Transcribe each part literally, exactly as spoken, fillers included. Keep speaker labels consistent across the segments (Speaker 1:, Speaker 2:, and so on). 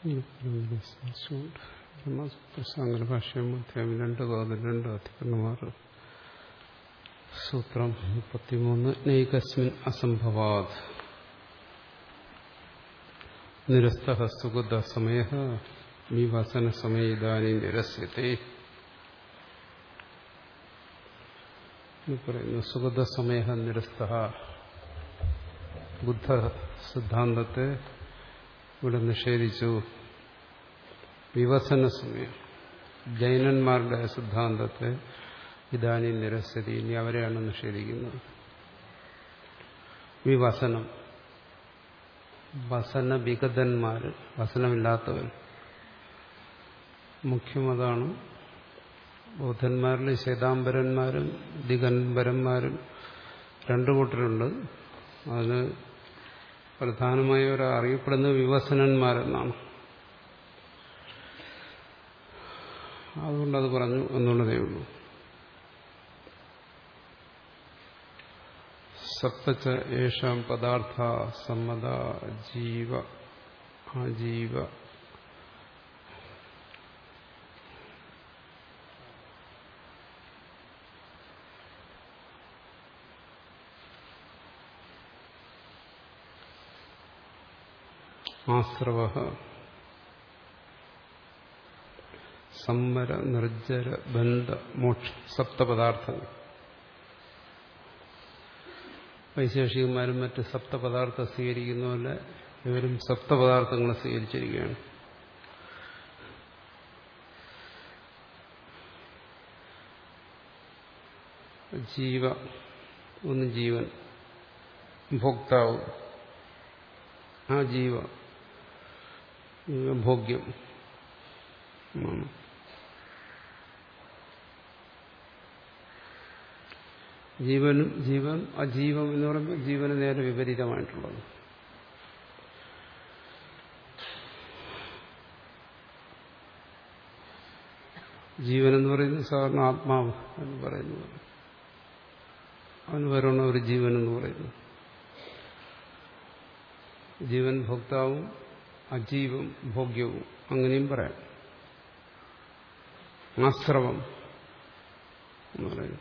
Speaker 1: ബ്രഹ്മസൂത്ര ഭാഷ്യം അധ്യായം രണ്ട് പാദം രണ്ട് അധികരണമാറ് സൂത്രം മുപ്പത്തിമൂന്ന് നൈകസ്മിൻ അസംഭവാത് നിരസ്തഃ സുഗത സമയഃ വിവസന സമയേ ഇദാനീം നിരസ്യത്തെ. പറയുന്നു സുഗത സമയഃ നിരസ്തഃ. ബുദ്ധ സിദ്ധാന്തത്തെ ഇവിടെ നിഷേധിച്ചു. വിവസന സമയം ജൈനന്മാരുടെ സിദ്ധാന്തത്തെ ഇദാനീം നിരസ്യതി, ഇനി അവരെയാണ് നിഷേധിക്കുന്നത്. വിവസനം വസന വിഗതന്മാർ, വസനമില്ലാത്തവർ മുഖ്യം അതാണ്. ബൗദ്ധന്മാരിൽ ശ്വേതാംബരന്മാരും ദിഗംബരന്മാരും രണ്ടു കൂട്ടരുണ്ട്. അതിന് പ്രധാനമായി അവർ അറിയപ്പെടുന്നത് വിവസനന്മാരെന്നാണ്. അതുകൊണ്ടത് പറഞ്ഞു എന്നുള്ളതേ ഉള്ളൂ. സപ്തച യേഷാം പദാർത്ഥ സമ്മത ജീവ ആജീവ ആശ്രവ സമ്മര നിർജ്ജര ബന്ധ മോക്ഷ സപ്തപദാർത്ഥങ്ങൾ. വൈശേഷികന്മാരും മറ്റ് സപ്തപദാർത്ഥം സ്വീകരിക്കുന്ന പോലെ ഇവരും സപ്തപദാർത്ഥങ്ങളെ സ്വീകരിച്ചിരിക്കുകയാണ്. ജീവ ഒന്ന് ജീവൻ, ഭോക്താവ്, ആ ജീവ ഭോഗ്യം. ജീവനും ജീവൻ അജീവം എന്ന് പറയുമ്പോൾ ജീവന് നേരെ വിപരീതമായിട്ടുള്ളത്. ജീവൻ എന്ന് പറയുന്നത് സാധാരണ ആത്മാവ് എന്ന് പറയുന്നത്, അവന് വരണം ഒരു ജീവൻ എന്ന് പറയുന്നു. ജീവൻ ഭോക്താവും അജീവം ഭോഗ്യവും അങ്ങനെയും പറയാം. ആശ്രവം എന്ന് പറയുന്നു.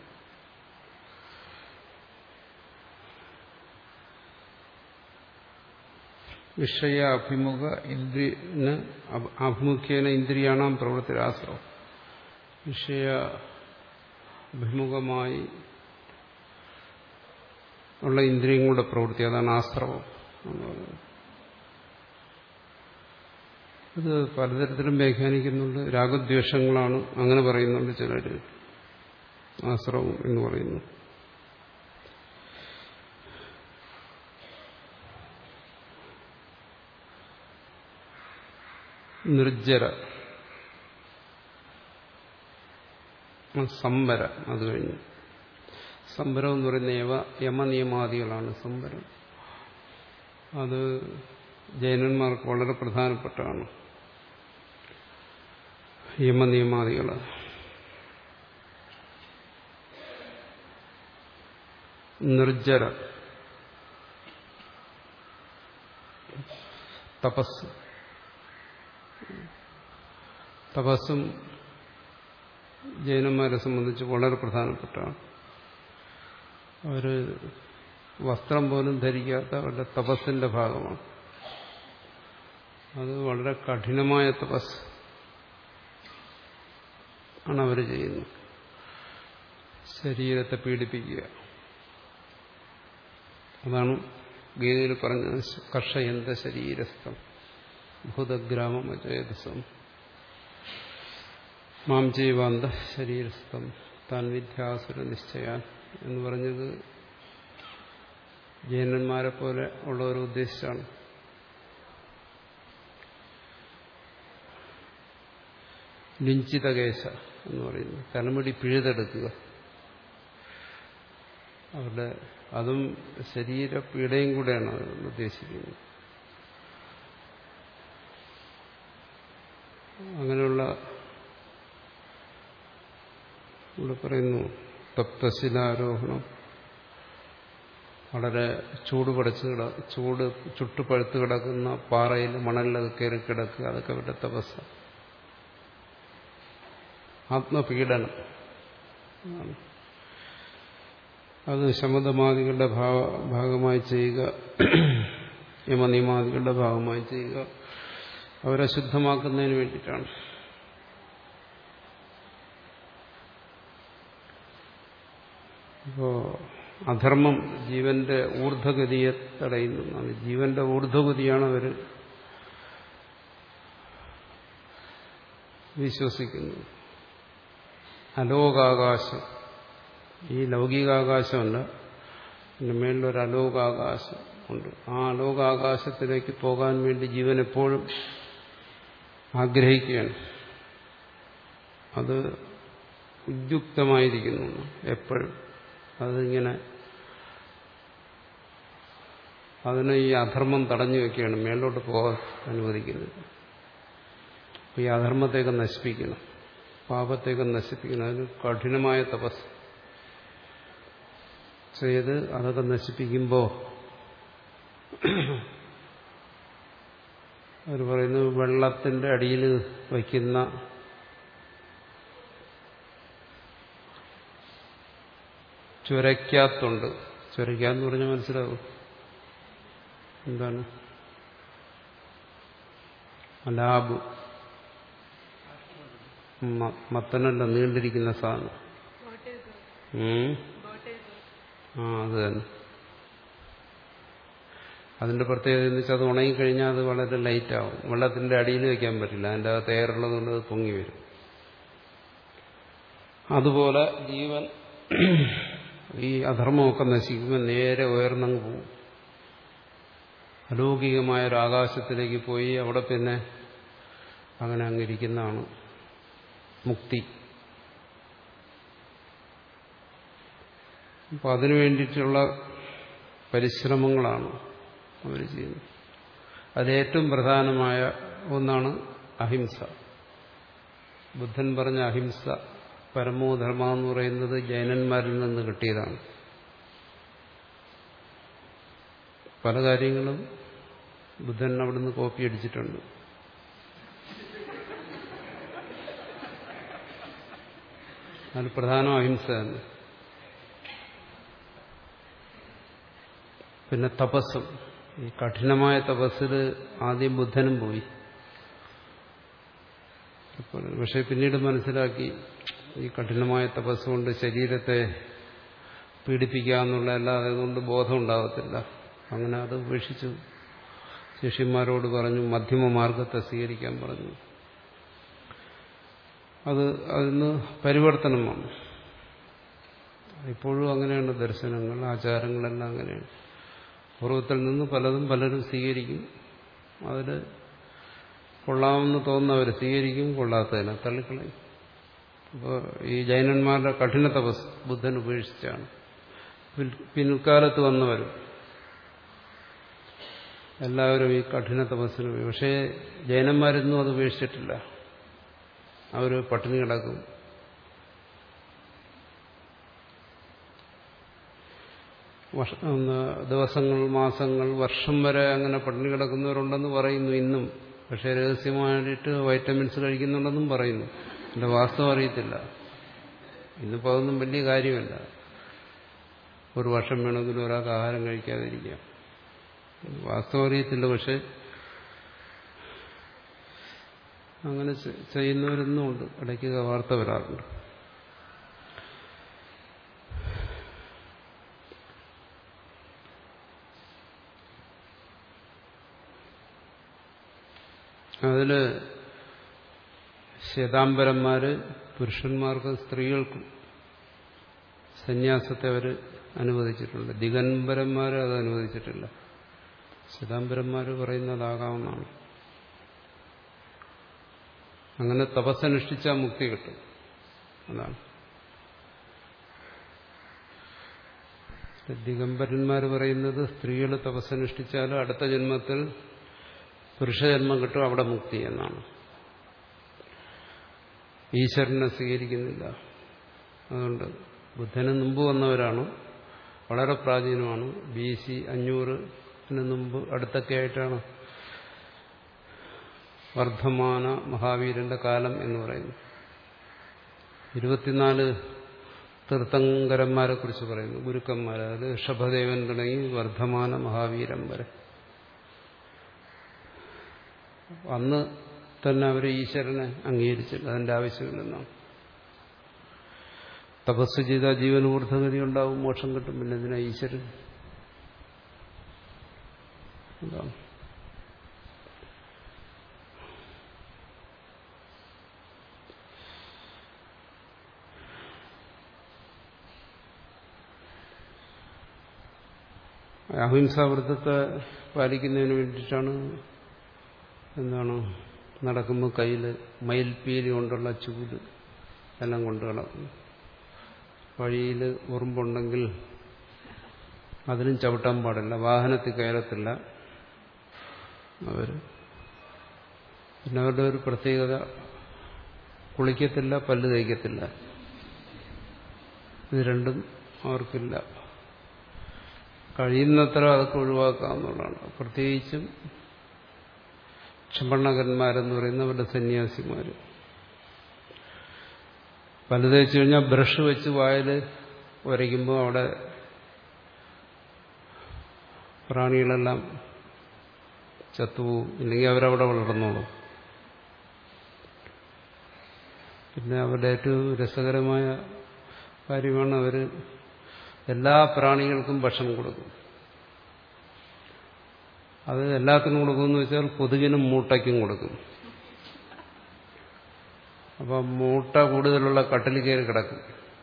Speaker 1: വിഷയ അഭിമുഖ ഇന്ദ്രിയന് അഭിമുഖ്യേന ഇന്ദ്രിയാണാം പ്രവൃത്തിരാശ്രവം. വിഷയ അഭിമുഖമായി ഉള്ള ഇന്ദ്രിയങ്ങളുടെ പ്രവൃത്തി, അതാണ് ആശ്രവം എന്ന് പറയുന്നത്. ഇത് പലതരത്തിലും വ്യാഖ്യാനിക്കുന്നുണ്ട്. രാഗദ്വേഷങ്ങളാണ് അങ്ങനെ പറയുന്നുണ്ട് ചിലർ. ആശ്രവം എന്ന് പറയുന്നു. നിർജ്ജര സംവരം, അത് കഴിഞ്ഞു. സംവരം എന്ന് പറയുന്ന യവ യമനിയമാദികളാണ് സംവരം. അത് ജൈനന്മാർക്ക് വളരെ പ്രധാനപ്പെട്ടതാണ്. യമനിയമാദികൾ. നിർജ്ജര തപസ്. തപസ്സും ജൈനന്മാരെ സംബന്ധിച്ച് വളരെ പ്രധാനപ്പെട്ടാണ്. അവർ വസ്ത്രം പോലും ധരിക്കാത്ത അവരുടെ തപസ്സിന്റെ ഭാഗമാണ്. അത് വളരെ കഠിനമായ തപസ് ആണ് അവർ ചെയ്യുന്നത്. ശരീരത്തെ പീഡിപ്പിക്കുക. അതാണ് ഗീതയിൽ പറഞ്ഞത്, കർഷയന്ത ശരീരസ്ഥം ഭൂതഗ്രാമം അചേതസം മാം ചെയ്വാന്ത ശരീരസ്ഥം താൻ വിദ്യാസുര നിശ്ചയാൻ എന്ന് പറഞ്ഞത് ജൈനന്മാരെ പോലെ ഉള്ളവരെ ഉദ്ദേശിച്ചാണ്. ലിഞ്ചിതകേശ എന്ന് പറയുന്നത് തലമുടി പിഴുതെടുക്കുക. അവരുടെ അതും ശരീരപീഡയും കൂടെയാണ് ഉദ്ദേശിക്കുന്നത്. അങ്ങനെയുള്ള ഇവിടെ പറയുന്നു തപ്തശിലാരോഹണം, വളരെ ചൂട് പടച്ച് കിട ചൂട് ചുട്ടുപഴുത്ത് കിടക്കുന്ന പാറയിൽ മണലിലൊക്കെ കയറി കിടക്കുക, അതൊക്കെ അവരുടെ തപസ്സ. ആത്മപീഡനം അത് ശമതമാദികളുടെ ഭാഗമായി ചെയ്യുക, യമനിയമാദികളുടെ ഭാഗമായി ചെയ്യുക, അവരെ ശുദ്ധമാക്കുന്നതിന് വേണ്ടിയിട്ടാണ്. അപ്പോ അധർമ്മം ജീവന്റെ ഊർധ്വഗതിയെ തടയുന്നതാണ്. ജീവന്റെ ഊർധ്വഗതിയാണ് അവർ വിശ്വസിക്കുന്നത്. അലോകാകാശം, ഈ ലൗകികാകാശമല്ല, പിന്നെ മേളിലൊരു അലോകാകാശം ഉണ്ട്. ആ അലോകാകാശത്തിലേക്ക് പോകാൻ വേണ്ടി ജീവൻ എപ്പോഴും ആഗ്രഹിക്കുകയാണ്. അത് ഉദ്യുക്തമായിരിക്കുന്നു എപ്പോഴും. അതിങ്ങനെ അതിനെ ഈ അധർമ്മം തടഞ്ഞു വയ്ക്കുകയാണ്, മേലോട്ട് പോകാൻ അനുവദിക്കുന്നത്. അപ്പോൾ ഈ അധർമ്മത്തേക്ക് നശിപ്പിക്കണം, പാപത്തേക്ക് നശിപ്പിക്കണം. അതിന് കഠിനമായ തപസ് ചെയ്ത് അതൊക്കെ നശിപ്പിക്കുമ്പോൾ അവർ പറയുന്നു, വെള്ളത്തിന്റെ അടിയിൽ വയ്ക്കുന്ന ചുരയ്ക്കാത്തുണ്ട്. ചുരയ്ക്കാന്ന് പറഞ്ഞാൽ മനസ്സിലാവും എന്താണ്? അലാബ്, മത്തനല്ല, നീണ്ടിരിക്കുന്ന സാധനം. ആ അത് തന്നെ. അതിന്റെ പ്രത്യേകത എന്ന് വെച്ചാൽ അത് ഉണങ്ങിക്കഴിഞ്ഞാൽ അത് വളരെ ലൈറ്റാവും. വെള്ളത്തിന്റെ അടിയിൽ വയ്ക്കാൻ പറ്റില്ല, അതിൻ്റെ അകത്ത് എയറുള്ളത് കൊണ്ട് അത് പൊങ്ങി വരും. അതുപോലെ ജീവൻ ഈ അധർമ്മമൊക്കെ നശിക്കുമ്പോൾ നേരെ ഉയർന്നങ്ങ് പോകും. അലൗകികമായ ഒരു ആകാശത്തിലേക്ക് പോയി അവിടെ പിന്നെ അങ്ങനെ അങ്ങിരിക്കുന്നതാണ് മുക്തി. അപ്പം അതിനു വേണ്ടിയിട്ടുള്ള പരിശ്രമങ്ങളാണ് അവർ ചെയ്യുന്നത്. അതിലേറ്റവും പ്രധാനമായ ഒന്നാണ് അഹിംസ. ബുദ്ധൻ പറഞ്ഞ അഹിംസ പരമോധർമ്മ എന്ന് പറയുന്നത് ജൈനന്മാരിൽ നിന്ന് കിട്ടിയതാണ്. പല കാര്യങ്ങളും ബുദ്ധൻ അവിടുന്ന് കോപ്പി അടിച്ചിട്ടുണ്ട്. അതിൽ പ്രധാനം അഹിംസ തന്നെ. പിന്നെ തപസ്സും, ഈ കഠിനമായ തപസ്സിൽ ആദ്യം ബുദ്ധനും പോയി. പക്ഷെ പിന്നീട് മനസ്സിലാക്കി ഈ കഠിനമായ തപസ്സുകൊണ്ട് ശരീരത്തെ പീഡിപ്പിക്കുക അല്ലാതെ അതുകൊണ്ട് ബോധം ഉണ്ടാകത്തില്ല. അങ്ങനെ അത് ഉപേക്ഷിച്ചു. ശിഷ്യന്മാരോട് പറഞ്ഞു, മധ്യമ മാർഗത്തെ സ്വീകരിക്കാൻ പറഞ്ഞു. അത് അതിന് പരിവർത്തനം വന്നു. ഇപ്പോഴും അങ്ങനെയാണ് ദർശനങ്ങൾ, ആചാരങ്ങളെല്ലാം അങ്ങനെയാണ്. പൂർവ്വത്തിൽ നിന്ന് പലതും പലരും സ്വീകരിക്കും. അതിൽ കൊള്ളാമെന്ന് തോന്നുന്നവർ സ്വീകരിക്കും, കൊള്ളാത്തതിനെ തള്ളിക്കളയും. അപ്പോൾ ഈ ജൈനന്മാരുടെ കഠിന തപസ് ബുദ്ധൻ ഉപേക്ഷിച്ചാണ്. പിൽക്കാലത്ത് വന്നവരും എല്ലാവരും ഈ കഠിന തപസ്സിന് പോയി. പക്ഷേ ജൈനന്മാരൊന്നും അത് ഉപേക്ഷിച്ചിട്ടില്ല. അവർ പട്ടിണി കിടക്കും. ദിവസങ്ങൾ, മാസങ്ങൾ, വർഷം വരെ അങ്ങനെ പട്ടിണി കിടക്കുന്നവരുണ്ടെന്ന് പറയുന്നു ഇന്നും. പക്ഷേ രഹസ്യമായിട്ട് വൈറ്റമിൻസ് കഴിക്കുന്നുണ്ടെന്നും പറയുന്നു. എൻ്റെ വാസ്തവം അറിയത്തില്ല. ഇന്നിപ്പോൾ അതൊന്നും വലിയ കാര്യമല്ല. ഒരു വർഷം വേണമെങ്കിലും ഒരാൾക്ക് ആഹാരം കഴിക്കാതിരിക്കാം. വാസ്തവം അറിയത്തില്ല. പക്ഷെ അങ്ങനെ ചെയ്യുന്നവരൊന്നും ഉണ്ട്. ഇടയ്ക്ക് വാർത്ത വരാറുണ്ട്. അതില് ശ്വേതാംബരന്മാര് പുരുഷന്മാർക്കും സ്ത്രീകൾക്കും സന്യാസത്തെ അവർ അനുവദിച്ചിട്ടുണ്ട്. ദിഗംബരന്മാർ അത് അനുവദിച്ചിട്ടില്ല. ശ്വേതാംബരന്മാർ പറയുന്നതാകാവുന്നതാണ്. അങ്ങനെ തപസ്സനുഷ്ഠിച്ചാൽ മുക്തി കിട്ടും. അതാണ്. ദിഗംബരന്മാർ പറയുന്നത് സ്ത്രീകൾ തപസ്സനുഷ്ഠിച്ചാൽ അടുത്ത ജന്മത്തിൽ പുരുഷജന്മം കിട്ടും, അവിടെ മുക്തി എന്നാണ്. ഈശ്വരനെ സ്വീകരിക്കുന്നില്ല. അതുകൊണ്ട് ബുദ്ധന് മുമ്പ് വന്നവരാണ്. വളരെ പ്രാചീനമാണ്. ബി സി അഞ്ഞൂറിന് മുമ്പ് അടുത്തൊക്കെ ആയിട്ടാണ് വർദ്ധമാന മഹാവീരന്റെ കാലം എന്ന് പറയുന്നു. ഇരുപത്തിനാല് തീർത്ഥങ്കരന്മാരെ കുറിച്ച് പറയുന്നു, ഗുരുക്കന്മാർ. അതായത് ഋഷഭദേവൻ തുടങ്ങി വർദ്ധമാന മഹാവീരൻ വരെ. അന്ന് തന്നെ അവർ ഈശ്വരനെ അംഗീകരിച്ചില്ല, അതിന്റെ ആവശ്യമില്ലെന്നാണ്. തപസ് ചെയ്ത ജീവൻ ഊർധഗതി ഉണ്ടാവും, മോക്ഷം കിട്ടും, പിന്നെ ഇതിനാ ഈശ്വരൻ. എന്താണ് അഹിംസാവൃത്തത്തെ പാലിക്കുന്നതിന് വേണ്ടിയിട്ടാണ് എന്താണ് നടക്കുമ്പോൾ കയ്യിൽ മയിൽപ്പീലി കൊണ്ടുള്ള ചൂല് എല്ലാം കൊണ്ട് നടക്കുന്നു. വഴിയിൽ ഉറുമ്പുണ്ടെങ്കിൽ അതിനും ചവിട്ടാൻ പാടില്ല, വാഹനത്തിൽ കയറത്തില്ല അവർ. പിന്നെ അവരുടെ ഒരു പ്രത്യേകത, കുളിക്കത്തില്ല, പല്ല് തേക്കത്തില്ല. ഇത് രണ്ടും അവർക്കില്ല. കഴിയുന്നത്ര അതൊക്കെ ഒഴിവാക്കാവുന്നതാണ്. പ്രത്യേകിച്ചും ക്ഷമണ്ണകന്മാരെന്ന് പറയുന്നവരുടെ സന്യാസിമാർ പല്ല് തേച്ചു കഴിഞ്ഞാൽ ബ്രഷ് വെച്ച് വായിൽ ഉരയ്ക്കുമ്പോൾ അവിടെ പ്രാണികളെല്ലാം ചത്തുപോകും, ഇല്ലെങ്കിൽ അവരവിടെ വളർന്നോളും. പിന്നെ അവരുടെ ഏറ്റവും രസകരമായ കാര്യമാണ്, അവർ എല്ലാ പ്രാണികൾക്കും ഭക്ഷണം കൊടുക്കും. അത് എല്ലാത്തിനും കൊടുക്കുമെന്ന് വെച്ചാൽ കൊതുകിനും മൂട്ടയ്ക്കും കൊടുക്കും. അപ്പം മൂട്ട കൂടുതലുള്ള കട്ടിൽ കയറി കിടക്കും,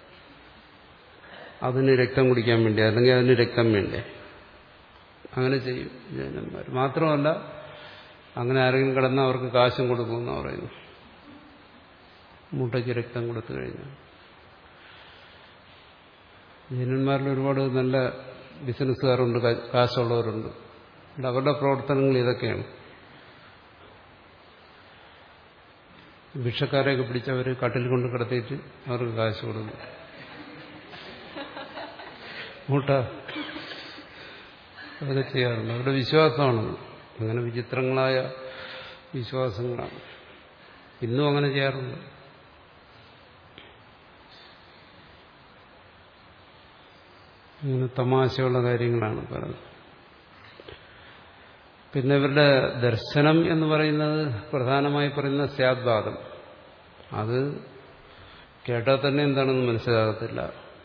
Speaker 1: അതിന് രക്തം കുടിക്കാൻ വേണ്ടി, അല്ലെങ്കിൽ അതിന് രക്തം വേണ്ടേ. അങ്ങനെ ചെയ്യും ജൈനന്മാർ. മാത്രമല്ല, അങ്ങനെ ആരെങ്കിലും കിടന്നാൽ അവർക്ക് കാശും കൊടുക്കുമെന്നാണ് പറയുന്നു, മൂട്ടയ്ക്ക് രക്തം കൊടുത്തു കഴിഞ്ഞാൽ. ജൈനന്മാരിൽ ഒരുപാട് നല്ല ബിസിനസ്സുകാരുണ്ട്, കാശുള്ളവരുണ്ട്. അവരുടെ പ്രവർത്തനങ്ങൾ ഇതൊക്കെയാണ്. ഭിക്ഷക്കാരെയൊക്കെ പിടിച്ചവർ കട്ടിൽ കൊണ്ട് കിടത്തിയിട്ട് അവർക്ക് കാശ് കൊടുക്കും. മൂട്ട അതൊക്കെ ചെയ്യാറുണ്ട്. അവരുടെ വിശ്വാസമാണ്. അങ്ങനെ വിചിത്രങ്ങളായ വിശ്വാസങ്ങളാണ്. ഇന്നും അങ്ങനെ ചെയ്യാറുണ്ട്. അങ്ങനെ തമാശയുള്ള കാര്യങ്ങളാണ് പറയുന്നത്. പിന്നെ ഇവരുടെ ദർശനം എന്ന് പറയുന്നത് പ്രധാനമായി പറയുന്ന സ്യാദ്വാദം. അത് കേട്ടാൽ തന്നെ എന്താണെന്ന് മനസ്സിലാകത്തില്ല.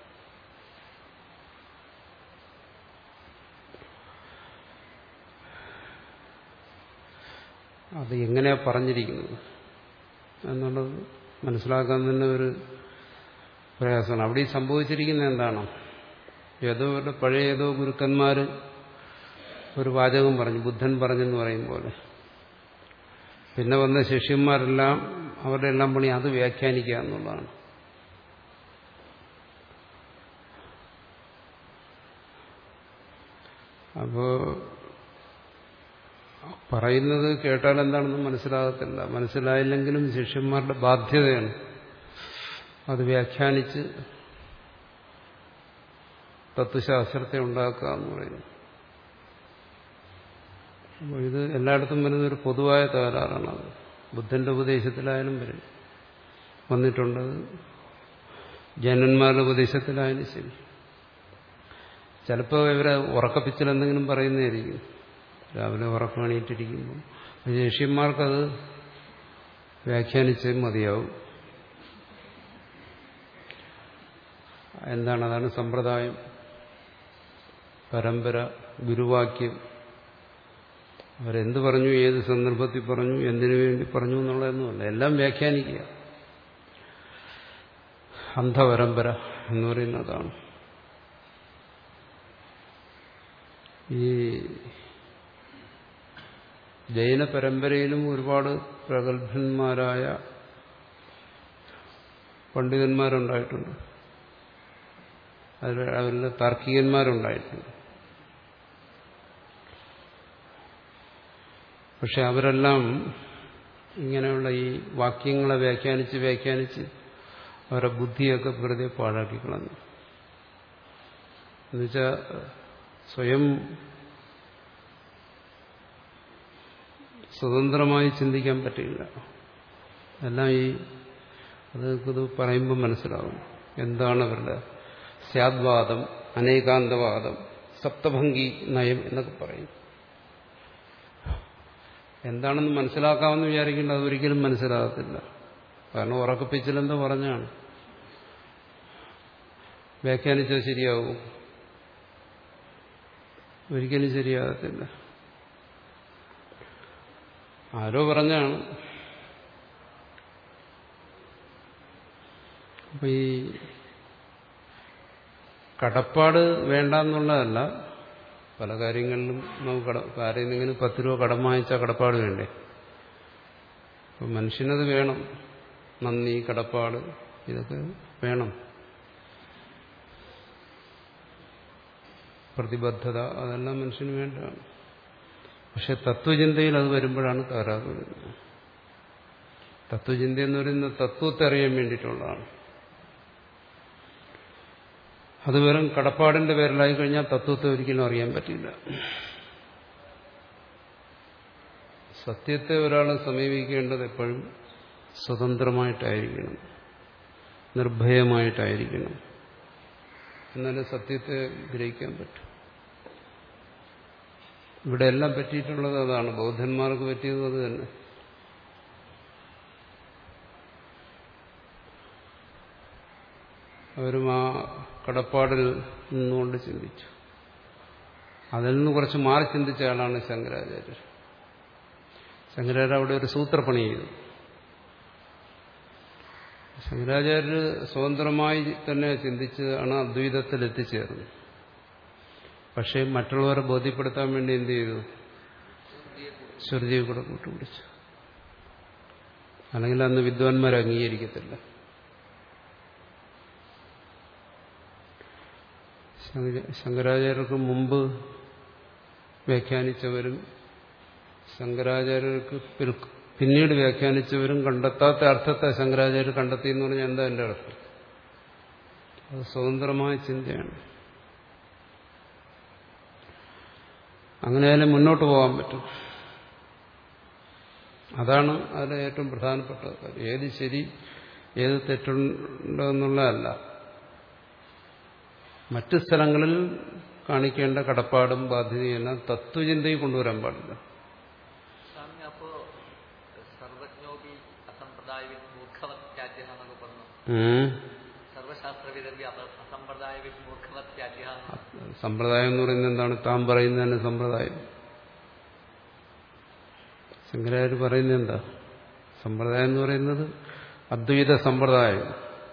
Speaker 1: അത് എങ്ങനെയാ പറഞ്ഞിരിക്കുന്നത് എന്നുള്ളത് മനസ്സിലാക്കാൻ തന്നെ ഒരു പ്രയാസമാണ്. അവിടെ ഈ സംഭവിച്ചിരിക്കുന്നത് എന്താണ്? ഏതോ ഒരു പഴയ ഏതോ ഗുരുക്കന്മാർ ഒരു വാചകം പറഞ്ഞു, ബുദ്ധൻ പറഞ്ഞെന്ന് പറയും പോലെ. പിന്നെ വന്ന ശിഷ്യന്മാരെല്ലാം അവരുടെ എല്ലാം പണി അത് വ്യാഖ്യാനിക്കുക എന്നുള്ളതാണ്. അപ്പോ പറയുന്നത് കേട്ടാൽ എന്താണെന്ന് മനസ്സിലാകത്തില്ല. മനസ്സിലായില്ലെങ്കിലും ശിഷ്യന്മാരുടെ ബാധ്യതയാണ് അത് വ്യാഖ്യാനിച്ച് തത്വശാസ്ത്രത്തെ ഉണ്ടാക്കുക എന്ന് പറയുന്നു. അപ്പോൾ ഇത് എല്ലായിടത്തും വരുന്നൊരു പൊതുവായ തകരാറാണത്. ബുദ്ധന്റെ ഉപദേശത്തിലായാലും വരും വന്നിട്ടുണ്ട്, ജൈനന്മാരുടെ ഉപദേശത്തിലായാലും ശരി. ചിലപ്പോൾ ഇവരെ ഉറക്കപ്പിച്ചിൽ എന്തെങ്കിലും പറയുന്നതായിരിക്കും, രാവിലെ ഉറക്കം എണീറ്റിരിക്കുമ്പോൾ. ശിഷ്യന്മാർക്കത് വ്യാഖ്യാനിച്ചേ മതിയാവും. എന്താണ്? അതാണ് സമ്പ്രദായം, പരമ്പര, ഗുരുവാക്യം. അവരെന്ത് പറഞ്ഞു, ഏത് സന്ദർഭത്തിൽ പറഞ്ഞു, എന്തിനു വേണ്ടി പറഞ്ഞു എന്നുള്ളതൊന്നുമല്ല, എല്ലാം വ്യാഖ്യാനിക്കുക. അന്ധപരമ്പര എന്ന് പറയുന്നതാണ്. ഈ ജൈന പരമ്പരയിലും ഒരുപാട് പ്രഗത്ഭന്മാരായ പണ്ഡിതന്മാരുണ്ടായിട്ടുണ്ട്, അതിൽ അവരിൽ താർക്കികന്മാരുണ്ടായിട്ടുണ്ട്. പക്ഷെ അവരെല്ലാം ഇങ്ങനെയുള്ള ഈ വാക്യങ്ങളെ വ്യാഖ്യാനിച്ച് വ്യാഖ്യാനിച്ച് അവരുടെ ബുദ്ധിയൊക്കെ വെറുതെ പാഴാക്കിക്കളഞ്ഞു. എന്നുവെച്ചാൽ സ്വയം സ്വതന്ത്രമായി ചിന്തിക്കാൻ പറ്റില്ല. എല്ലാം ഈ അത് ഇത് പറയുമ്പോൾ മനസ്സിലാവും എന്താണ് അവരുടെ സ്യാദ്വാദം, അനേകാന്തവാദം, സപ്തഭംഗി നയം എന്നൊക്കെ പറയും. എന്താണെന്ന് മനസ്സിലാക്കാമെന്ന് വിചാരിക്കേണ്ട അതൊരിക്കലും മനസ്സിലാകത്തില്ല. കാരണം ഉറക്കപ്പിച്ചിലെന്തോ പറഞ്ഞാണ്. വ്യാഖ്യാനിച്ചാൽ ശരിയാവും? ഒരിക്കലും ശരിയാകത്തില്ല. ആരോ പറഞ്ഞാണ്. അപ്പൊ ഈ കടപ്പാട് വേണ്ടെന്നുള്ളതല്ല, പല കാര്യങ്ങളിലും നമുക്ക് കട കാര്യം ഇങ്ങനെ പത്ത് രൂപ കടം വാങ്ങിച്ചാൽ കടപ്പാട് വേണ്ടേ? അപ്പൊ മനുഷ്യനത് വേണം. നന്ദി, കടപ്പാട്, ഇതൊക്കെ വേണം. പ്രതിബദ്ധത, അതെല്ലാം മനുഷ്യന് വേണ്ടതാണ്. പക്ഷെ തത്വചിന്തയിൽ അത് വരുമ്പോഴാണ് തകരാറ് വരുന്നത്. തത്വചിന്ത എന്ന് പറയുന്നത് തത്വത്തെ അറിയാൻ വേണ്ടിയിട്ടുള്ളതാണ്. അത് വെറും കടപ്പാടിന്റെ പേരിലായി കഴിഞ്ഞാൽ തത്വത്തെ ഒരിക്കലും അറിയാൻ പറ്റില്ല. സത്യത്തെ ഒരാളെ സമീപിക്കേണ്ടത് എപ്പോഴും സ്വതന്ത്രമായിട്ടായിരിക്കണം, നിർഭയമായിട്ടായിരിക്കണം. എന്നാലേ സത്യത്തെ ഗ്രഹിക്കാൻ പറ്റും. ഇവിടെ എല്ലാം പറ്റിയിട്ടുള്ളത് അതാണ്. ബൗദ്ധന്മാർക്ക് പറ്റിയത് അത് തന്നെ. അവരും ആ കടപ്പാടിൽ നിന്നുകൊണ്ട് ചിന്തിച്ചു. അതിൽ നിന്ന് കുറച്ച് മാറി ചിന്തിച്ച ആളാണ് ശങ്കരാചാര്യർ. ശങ്കരാചാര്യ അവിടെ ഒരു സൂത്രപ്പണി ചെയ്തു. ശങ്കരാചാര്യർ സ്വതന്ത്രമായി തന്നെ ചിന്തിച്ചാണ് അദ്വൈതത്തിൽ എത്തിച്ചേർന്നത്. പക്ഷേ മറ്റുള്ളവരെ ബോധ്യപ്പെടുത്താൻ വേണ്ടി എന്ത് ചെയ്തു? ശ്രുതിയെ കൂടെ കൂട്ടുപിടിച്ചു. അല്ലെങ്കിൽ അന്ന് വിദ്വാൻമാരെ അംഗീകരിക്കത്തില്ല. ശങ്കരാചാര്യർക്ക് മുമ്പ് വ്യാഖ്യാനിച്ചവരും ശങ്കരാചാര്യർക്ക് പിന്നീട് വ്യാഖ്യാനിച്ചവരും കണ്ടെത്താത്ത അർത്ഥത്തെ ശങ്കരാചാര്യർ കണ്ടെത്തി എന്ന് പറഞ്ഞാൽ എന്താ എൻ്റെ അർത്ഥം? അത് സ്വതന്ത്രമായ ചിന്തയാണ്. അങ്ങനെയായാലും മുന്നോട്ട് പോകാൻ പറ്റും. അതാണ് അതിലെ ഏറ്റവും പ്രധാനപ്പെട്ട കാര്യം. ഏത് ശരി ഏത് തെറ്റുണ്ടെന്നുള്ളതല്ല, മറ്റു സ്ഥലങ്ങളിൽ കാണിക്കേണ്ട കടപ്പാടും ബാധ്യതയെല്ലാം തത്വചിന്തയിൽ കൊണ്ടുവരാൻ പാടില്ല. സമ്പ്രദായം എന്ന് പറയുന്നത് എന്താണ്? താൻ പറയുന്നതന്നെ സമ്പ്രദായം. ശങ്കരാചാര്യർ പറയുന്നത് എന്താ? സമ്പ്രദായം എന്ന് പറയുന്നത് അദ്വൈത സമ്പ്രദായം.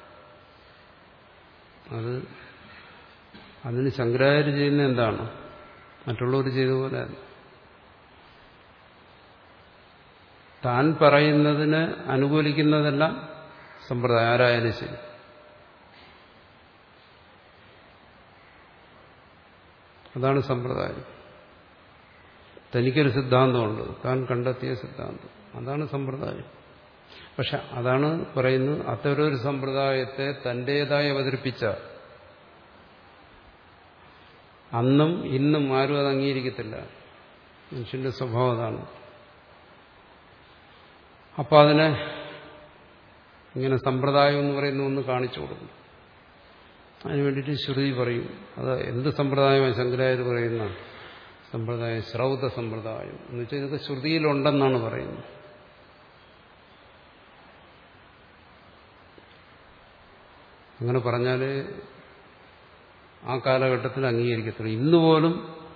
Speaker 1: അത് അതിന് ശങ്കരാചാര്യർ ചെയ്യുന്നത് എന്താണ്? മറ്റുള്ളവർ ചെയ്ത പോലെ താൻ പറയുന്നതിന് അനുകൂലിക്കുന്നതെല്ലാം സമ്പ്രദായം, ആരായാലും ശരി. അതാണ് സമ്പ്രദായം. തനിക്കൊരു സിദ്ധാന്തമുണ്ട്, താൻ കണ്ടെത്തിയ സിദ്ധാന്തം, അതാണ് സമ്പ്രദായം. പക്ഷെ അതാണ് പറയുന്നത്, അത്തരൊരു സമ്പ്രദായത്തെ തന്റേതായി അവതരിപ്പിച്ച അന്നും ഇന്നും ആരും അത് അംഗീകരിക്കത്തില്ല. മനുഷ്യന്റെ സ്വഭാവം അതാണ്. അപ്പൊ അതിനെ ഇങ്ങനെ സമ്പ്രദായം എന്ന് പറയുന്ന ഒന്ന് കാണിച്ചു കൊടുക്കും. അതിനു വേണ്ടിയിട്ട് ശ്രുതി പറയും. അത് എന്ത് സമ്പ്രദായമാണ് ശങ്കരാചാര്യർ പറയുന്ന സമ്പ്രദായം? ശ്രൗത സമ്പ്രദായം എന്ന് വെച്ചാൽ ഇതൊക്കെ ശ്രുതിയിലുണ്ടെന്നാണ് പറയുന്നത്. അങ്ങനെ പറഞ്ഞാൽ ആ കാലഘട്ടത്തിൽ അംഗീകരിക്കത്തുള്ളൂ. ഇന്നുപോലും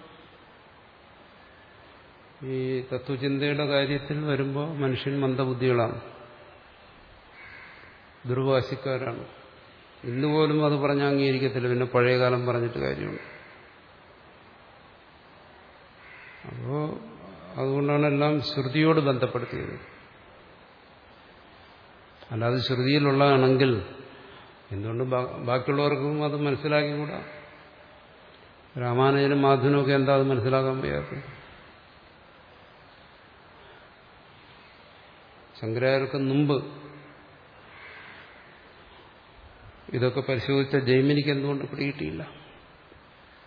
Speaker 1: ഈ തത്വചിന്തയുടെ കാര്യത്തിൽ വരുമ്പോൾ മനുഷ്യൻ മന്ദബുദ്ധികളാണ്, ദുർവാശിക്കാരാണ്. ഇന്നുപോലും അത് പറഞ്ഞാൽ അംഗീകരിക്കത്തില്ല. പിന്നെ പഴയകാലം പറഞ്ഞിട്ട് കാര്യമുണ്ട്. അപ്പോ അതുകൊണ്ടാണ് എല്ലാം ശ്രുതിയോട് ബന്ധപ്പെടുത്തിയത്. അല്ലാതെ ശ്രുതിയിലുള്ളതാണെങ്കിൽ എന്തുകൊണ്ട് ബാക്കിയുള്ളവർക്കും അത് മനസ്സിലാക്കിക്കൂടാ? രാമാനുജനും മാധവനുമൊക്കെ എന്താ അത് മനസ്സിലാക്കാൻ വയ്യാത്തത്? ശങ്കരാചാര്യർക്ക് മുമ്പ് ഇതൊക്കെ പരിശോധിച്ച ജൈമിനിക്ക് എന്തുകൊണ്ട് പിടികിട്ടിയില്ല?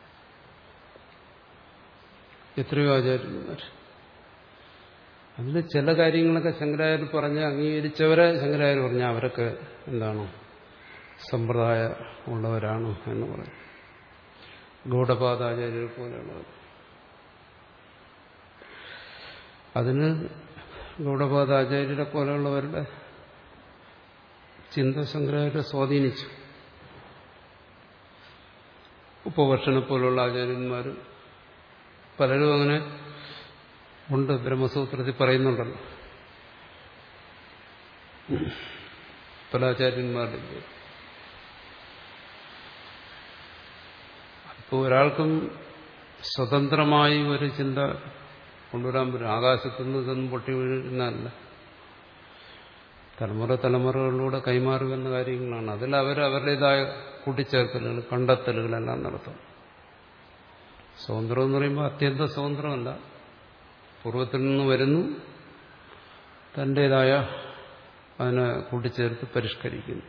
Speaker 1: എത്രയോ ആചാര്യന്മാർ. അതിൽ ചില കാര്യങ്ങളൊക്കെ ശങ്കരാചാര്യർ പറഞ്ഞ് അംഗീകരിച്ചവരെ ശങ്കരാചാര്യർ പറഞ്ഞ അവരൊക്കെ എന്താണ് സമ്പ്രദായ ഉള്ളവരാണ് എന്ന് പറയും. ഗൗഡപാദാചാര്യരെ പോലെയുള്ളവർ. അതിന് ഗൗഡപാദാചാര്യരെ പോലെയുള്ളവരുടെ ചിന്ത ശങ്കരാചാര്യരെ സ്വാധീനിച്ചു. ഉപവർഷനെ പോലുള്ള ആചാര്യന്മാർ പലരും അങ്ങനെ ഉണ്ട്. ബ്രഹ്മസൂത്രത്തിൽ പറയുന്നുണ്ടല്ലോ പല ആചാര്യന്മാരുടെ. ഇപ്പോൾ ഒരാൾക്കും സ്വതന്ത്രമായി ഒരു ചിന്ത കൊണ്ടുവരാൻ പറ്റും. ആകാശത്തുനിന്ന് ഇതൊന്നും പൊട്ടി വീഴുന്നതല്ല. തലമുറ തലമുറകളിലൂടെ കൈമാറി വന്ന കാര്യങ്ങളാണ്. അതിൽ അവർ അവരുടേതായ കൂട്ടിച്ചേർക്കലുകൾ കണ്ടെത്തലുകളെല്ലാം നടത്തും. സ്വതന്ത്രം എന്ന് പറയുമ്പോൾ അത്യന്ത സ്വതന്ത്രമല്ല. പൂർവ്വത്തിൽ നിന്ന് വരുന്നു, തൻ്റേതായ അതിനെ കൂട്ടിച്ചേർത്ത് പരിഷ്കരിക്കുന്നു.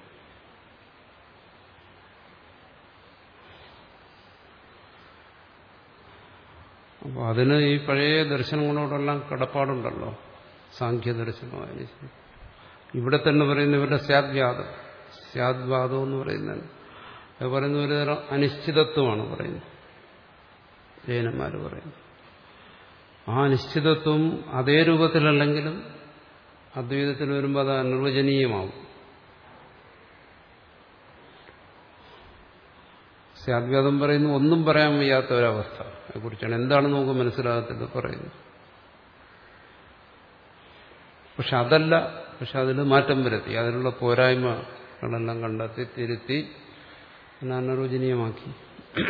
Speaker 1: അപ്പോൾ അതിന് ഈ പഴയ ദർശനങ്ങളോടെല്ലാം കടപ്പാടുണ്ടല്ലോ. സാഖ്യദർശനമായി ഇവിടെ തന്നെ പറയുന്ന ഇവരുടെ സ്യാദ്വാദം സ്യാദ്വാദം എന്ന് പറയുന്നത് അത് പറയുന്ന ഒരു തരം അനിശ്ചിതത്വമാണ് പറയുന്നത്. ജൈനന്മാർ പറയുന്നു ആ അനിശ്ചിതത്വം അതേ രൂപത്തിലല്ലെങ്കിലും അദ്വൈതത്തിൽ വരുമ്പോൾ അത് അനിർവചനീയമാവും. സ്യാദ്വാദം പറയുന്നു ഒന്നും പറയാൻ വയ്യാത്ത ഒരവസ്ഥ കുറിച്ചാണ്. എന്താണെന്ന് നമുക്ക് മനസ്സിലാകത്തില്ല പറയുന്നു. പക്ഷെ അതല്ല. പക്ഷെ അതിൽ മാറ്റം വരുത്തി, അതിലുള്ള പോരായ്മകളെല്ലാം കണ്ടെത്തി തിരുത്തി അനിർവചനീയമാക്കി.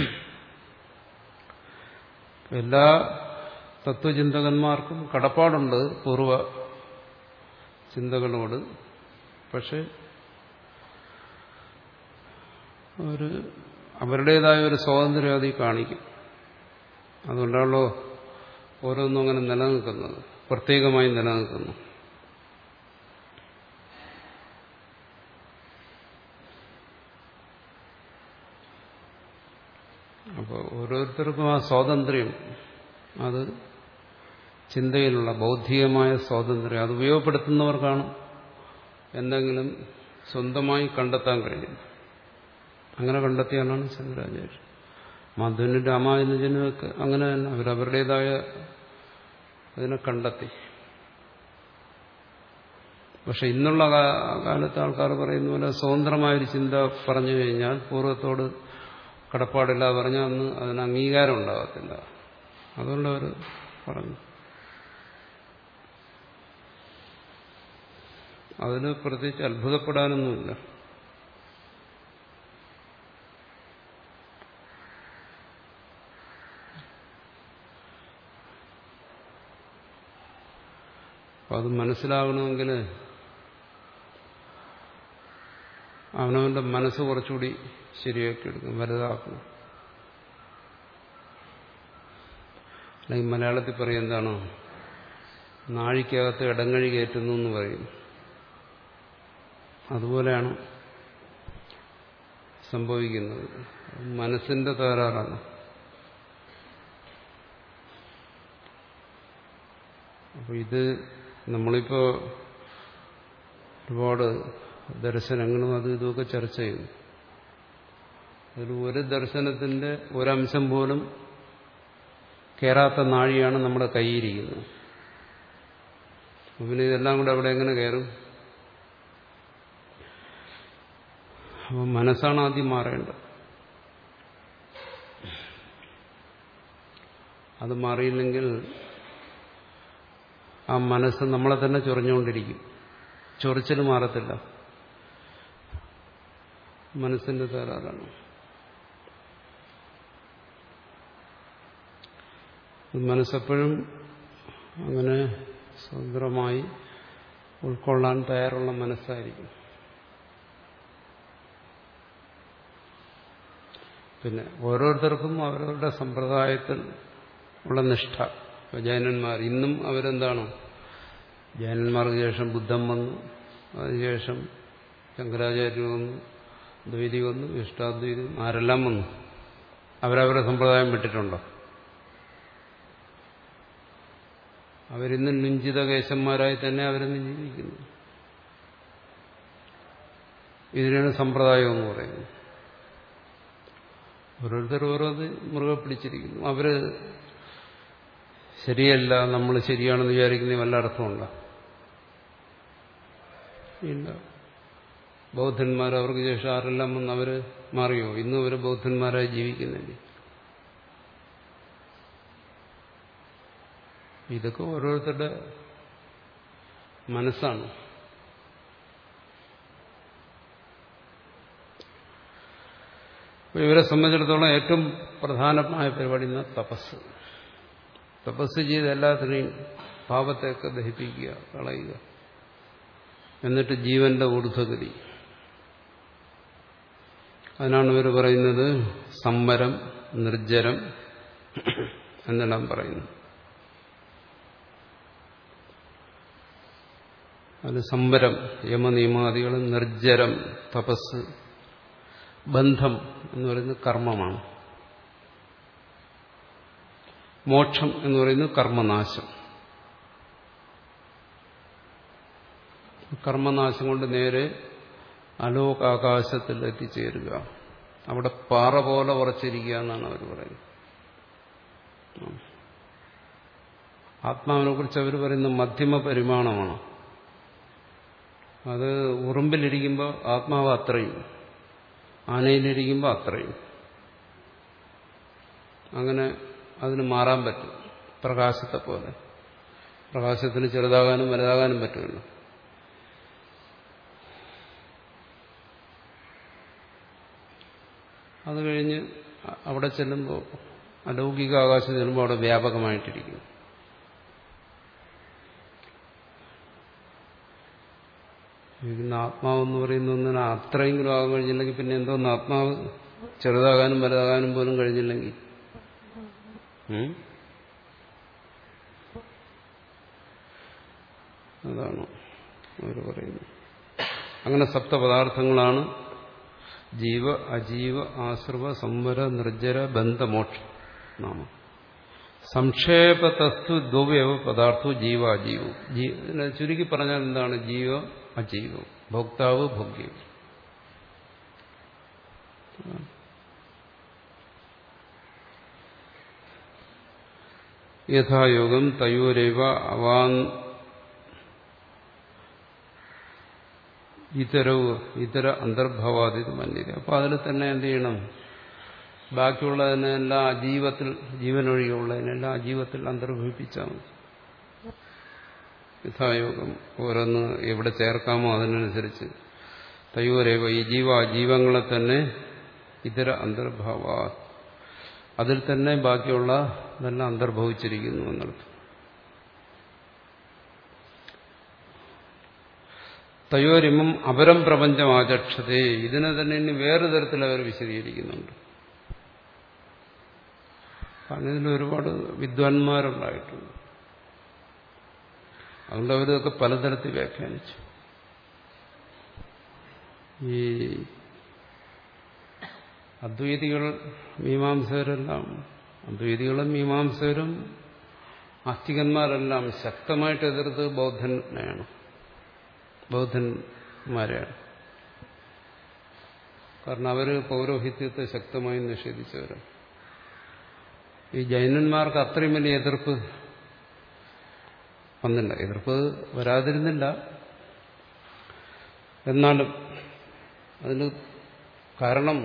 Speaker 1: എല്ലാ തത്വചിന്തകന്മാർക്കും കടപ്പാടുണ്ട് പൂർവ്വ ചിന്തകളോട്. പക്ഷെ ഒരു അവരുടേതായ ഒരു സ്വാതന്ത്ര്യം അതിൽ കാണിക്കും. അതുകൊണ്ടാണല്ലോ ഓരോന്നും അങ്ങനെ നിലനിൽക്കുന്നത്, പ്രത്യേകമായി നിലനിൽക്കുന്നു. അപ്പോൾ ഓരോരുത്തർക്കും ആ സ്വാതന്ത്ര്യം, അത് ചിന്തയിലുള്ള ബൗദ്ധികമായ സ്വാതന്ത്ര്യം അത് ഉപയോഗപ്പെടുത്തുന്നവർക്കാണ് എന്തെങ്കിലും സ്വന്തമായി കണ്ടെത്താൻ കഴിയുന്നത്. അങ്ങനെ കണ്ടെത്തിയാലാണ് ശങ്കരാചാര്യർ. മാധവനും രാമാനുജനുമൊക്കെ അങ്ങനെ തന്നെ അവരവരുടേതായ അതിനെ കണ്ടെത്തി. പക്ഷെ ഇന്നുള്ള കാലത്ത് ആൾക്കാർ പറയുന്ന പോലെ സ്വതന്ത്രമായൊരു ചിന്ത പറഞ്ഞു കഴിഞ്ഞാൽ പൂർവ്വത്തോട് കടപ്പാടില്ലാതെ പറഞ്ഞാൽ അന്ന് അതിന് അംഗീകാരം ഉണ്ടാകത്തില്ല. അതുകൊണ്ട് അവർ പറഞ്ഞു. അതിന് പ്രത്യേകിച്ച് അത്ഭുതപ്പെടാനൊന്നുമില്ല. അപ്പം അത് മനസ്സിലാകണമെങ്കിൽ അവനവന്റെ മനസ്സ് കുറച്ചുകൂടി ശരിയാക്കിയെടുക്കും, വലുതാക്കണം. അല്ലെങ്കിൽ മലയാളത്തിൽ പറയും എന്താണ്, നാഴിക്കകത്ത് ഇടങ്ങഴി കയറ്റുന്നു എന്ന് പറയും. അതുപോലെയാണ് സംഭവിക്കുന്നത്. മനസ്സിന്റെ തകരാറാണ്. അപ്പോൾ ഇത് നമ്മളിപ്പോൾ ഒരുപാട് ദർശനങ്ങളും അത് ഇതുമൊക്കെ ചർച്ച ചെയ്യുന്നു. അതിൽ ഒരു ദർശനത്തിന്റെ ഒരംശം പോലും കയറാത്ത നാഴിയാണ് നമ്മുടെ കയ്യിരിക്കുന്നത്. പിന്നെ ഇതെല്ലാം കൂടെ അവിടെ എങ്ങനെ കയറും? അപ്പം മനസ്സാണ് ആദ്യം മാറേണ്ടത്. അത് മാറിയില്ലെങ്കിൽ ആ മനസ്സ് നമ്മളെ തന്നെ ചൊറിഞ്ഞുകൊണ്ടിരിക്കും. ചൊറിച്ചിൽ മാറത്തില്ല. മനസ്സിന്റെ തകരാറാണ്. മനസ്സെപ്പോഴും അങ്ങനെ സ്വതന്ത്രമായി ഉൾക്കൊള്ളാൻ തയ്യാറുള്ള മനസ്സായിരിക്കും. പിന്നെ ഓരോരുത്തർക്കും അവരവരുടെ സമ്പ്രദായത്തിൽ ഉള്ള നിഷ്ഠ. ജൈനന്മാർ ഇന്നും അവരെന്താണ്, ജൈനന്മാർക്ക് ശേഷം ബുദ്ധൻ വന്നു, അതിനുശേഷം ശങ്കരാചാര്യർ വന്നു, ദ്വൈതി വന്നു, ഇഷ്ടാദ്വൈതം, ആരെല്ലാം വന്നു. അവരവരുടെ സമ്പ്രദായം വിട്ടിട്ടുണ്ടോ? അവരിന്നും ലുഞ്ചിത കേശന്മാരായി തന്നെ അവരിന്ന് ജീവിക്കുന്നു. ഇതിനാണ് സമ്പ്രദായം എന്ന് പറയുന്നത്. ഓരോരുത്തർ ഓരോത് മുറുകെ പിടിച്ചിരിക്കുന്നു. അവര് ശരിയല്ല, നമ്മൾ ശരിയാണെന്ന് വിചാരിക്കുന്ന വല്ല അർത്ഥമുണ്ടോ? ഇല്ല. ബൗദ്ധന്മാർ അവർക്ക് ശേഷം ആരെല്ലാം വന്ന് അവര് മാറിയോ? ഇന്നും അവർ ബൗദ്ധന്മാരായി ജീവിക്കുന്നില്ല. ഇതൊക്കെ ഓരോരുത്തരുടെ മനസ്സാണ്. ഇവരെ സംബന്ധിച്ചിടത്തോളം ഏറ്റവും പ്രധാനമായ പരിപാടി തപസ്. തപസ് ചെയ്ത് എല്ലാത്തിനെയും പാപത്തെയൊക്കെ ദഹിപ്പിക്കുക, കളയുക. എന്നിട്ട് ജീവന്റെ ഊർധ്വഗതി. അതിനാണ് ഇവർ പറയുന്നത് സംവരം, നിർജ്ജരം എന്നെല്ലാം പറയുന്നു. അത് സംവരം യമനിയമാദികൾ, നിർജ്ജരം തപസ്, ബന്ധം എന്ന് പറയുന്നത് കർമ്മമാണ്, മോക്ഷം എന്ന് പറയുന്നത് കർമ്മനാശം. കർമ്മനാശം കൊണ്ട് നേരെ അലോകാകാശത്തിൽ എത്തിച്ചേരുക, അവിടെ പാറ പോലെ ഉറച്ചിരിക്കുക എന്നാണ് അവർ പറയുന്നത്. ആത്മാവിനെ കുറിച്ച് അവർ പറയുന്ന മധ്യമ പരിമാണമാണ്. അത് ഉറുമ്പിലിരിക്കുമ്പോൾ ആത്മാവ് അത്രയും, ആനയിലിരിക്കുമ്പോൾ അത്രയും. അങ്ങനെ അതിന് മാറാൻ പറ്റും. പ്രകാശത്തെ പോലെ. പ്രകാശത്തിന് ചെറുതാകാനും വലുതാകാനും പറ്റുമല്ലോ. അത് കഴിഞ്ഞ് അവിടെ ചെല്ലുമ്പോൾ, അലൗകിക ആകാശം ചെല്ലുമ്പോൾ അവിടെ വ്യാപകമായിട്ടിരിക്കും. ഇരിക്കുന്ന ആത്മാവെന്ന് പറയുന്ന ഒന്നിന് അത്രയെങ്കിലും ആകാൻ കഴിഞ്ഞില്ലെങ്കിൽ പിന്നെ എന്തോന്ന് ആത്മാവ് ചെറുതാകാനും വലുതാകാനും പോലും കഴിഞ്ഞില്ലെങ്കിൽ അതാണ് അവർ പറയുന്നത്. അങ്ങനെ സപ്തപദാർത്ഥങ്ങളാണ് ജീവ, അജീവ, ആശ്രവ, സംവര, നിർജ്ജര, ബന്ധമോക്ഷ നാമ. സംക്ഷേപതസ്തു ദ്വ്യവ പദാർത്ഥവും ജീവ അജീവവും. ചുരുക്കി പറഞ്ഞാൽ എന്താണ്? ജീവ അജീവം, ഭോക്താവ് ഭോഗ്യം. യഥായോഗം തയോരേവ അവാൻ ഇതരവ് ഇതര അന്തർഭവാദിത് മന്യത. അപ്പൊ അതിൽ തന്നെ എന്ത് ചെയ്യണം? ബാക്കിയുള്ളതിനെല്ലാം അജീവത്തിൽ, ജീവനൊഴികെയുള്ളതിനെല്ലാം അജീവത്തിൽ അന്തർഭവിപ്പിച്ചാൽ മതി. യഥായോഗം ഓരോന്ന് എവിടെ ചേർക്കാമോ അതിനനുസരിച്ച് തയോരേവ ഈ ജീവ ജീവങ്ങളെ തന്നെ ഇതര അന്തർഭാവ, അതിൽ തന്നെ ബാക്കിയുള്ള ഇതെല്ലാം അന്തർഭവിച്ചിരിക്കുന്നു എന്നർത്ഥം. തയോരിമം അപരം പ്രപഞ്ചം ആചക്ഷതേ, ഇതിനെ തന്നെ ഇനി വേറെ തരത്തിൽ അവർ വിശദീകരിക്കുന്നുണ്ട്. കാരണം ഇതിൽ ഒരുപാട് വിദ്വാൻമാരുണ്ടായിട്ടുണ്ട്. അതുകൊണ്ട് അവരൊക്കെ പലതരത്തിൽ വ്യാഖ്യാനിച്ചു. ഈ അദ്വൈതികൾ, മീമാംസകരെല്ലാം, അദ്വൈതികളും മീമാംസകരും ആസ്തികന്മാരെല്ലാം ശക്തമായിട്ട് എതിർത്ത് ബൗദ്ധനെയാണ്, ബൗദ്ധന്മാരെയാണ്. കാരണം അവർ പൗരോഹിത്യത്തെ ശക്തമായി നിഷേധിച്ചവരാണ്. ഈ ജൈനന്മാർക്ക് അത്രയും വലിയ എതിർപ്പ് വന്നില്ല. എതിർപ്പ് വരാതിരുന്നില്ല, എന്നാലും അതിന് കാരണം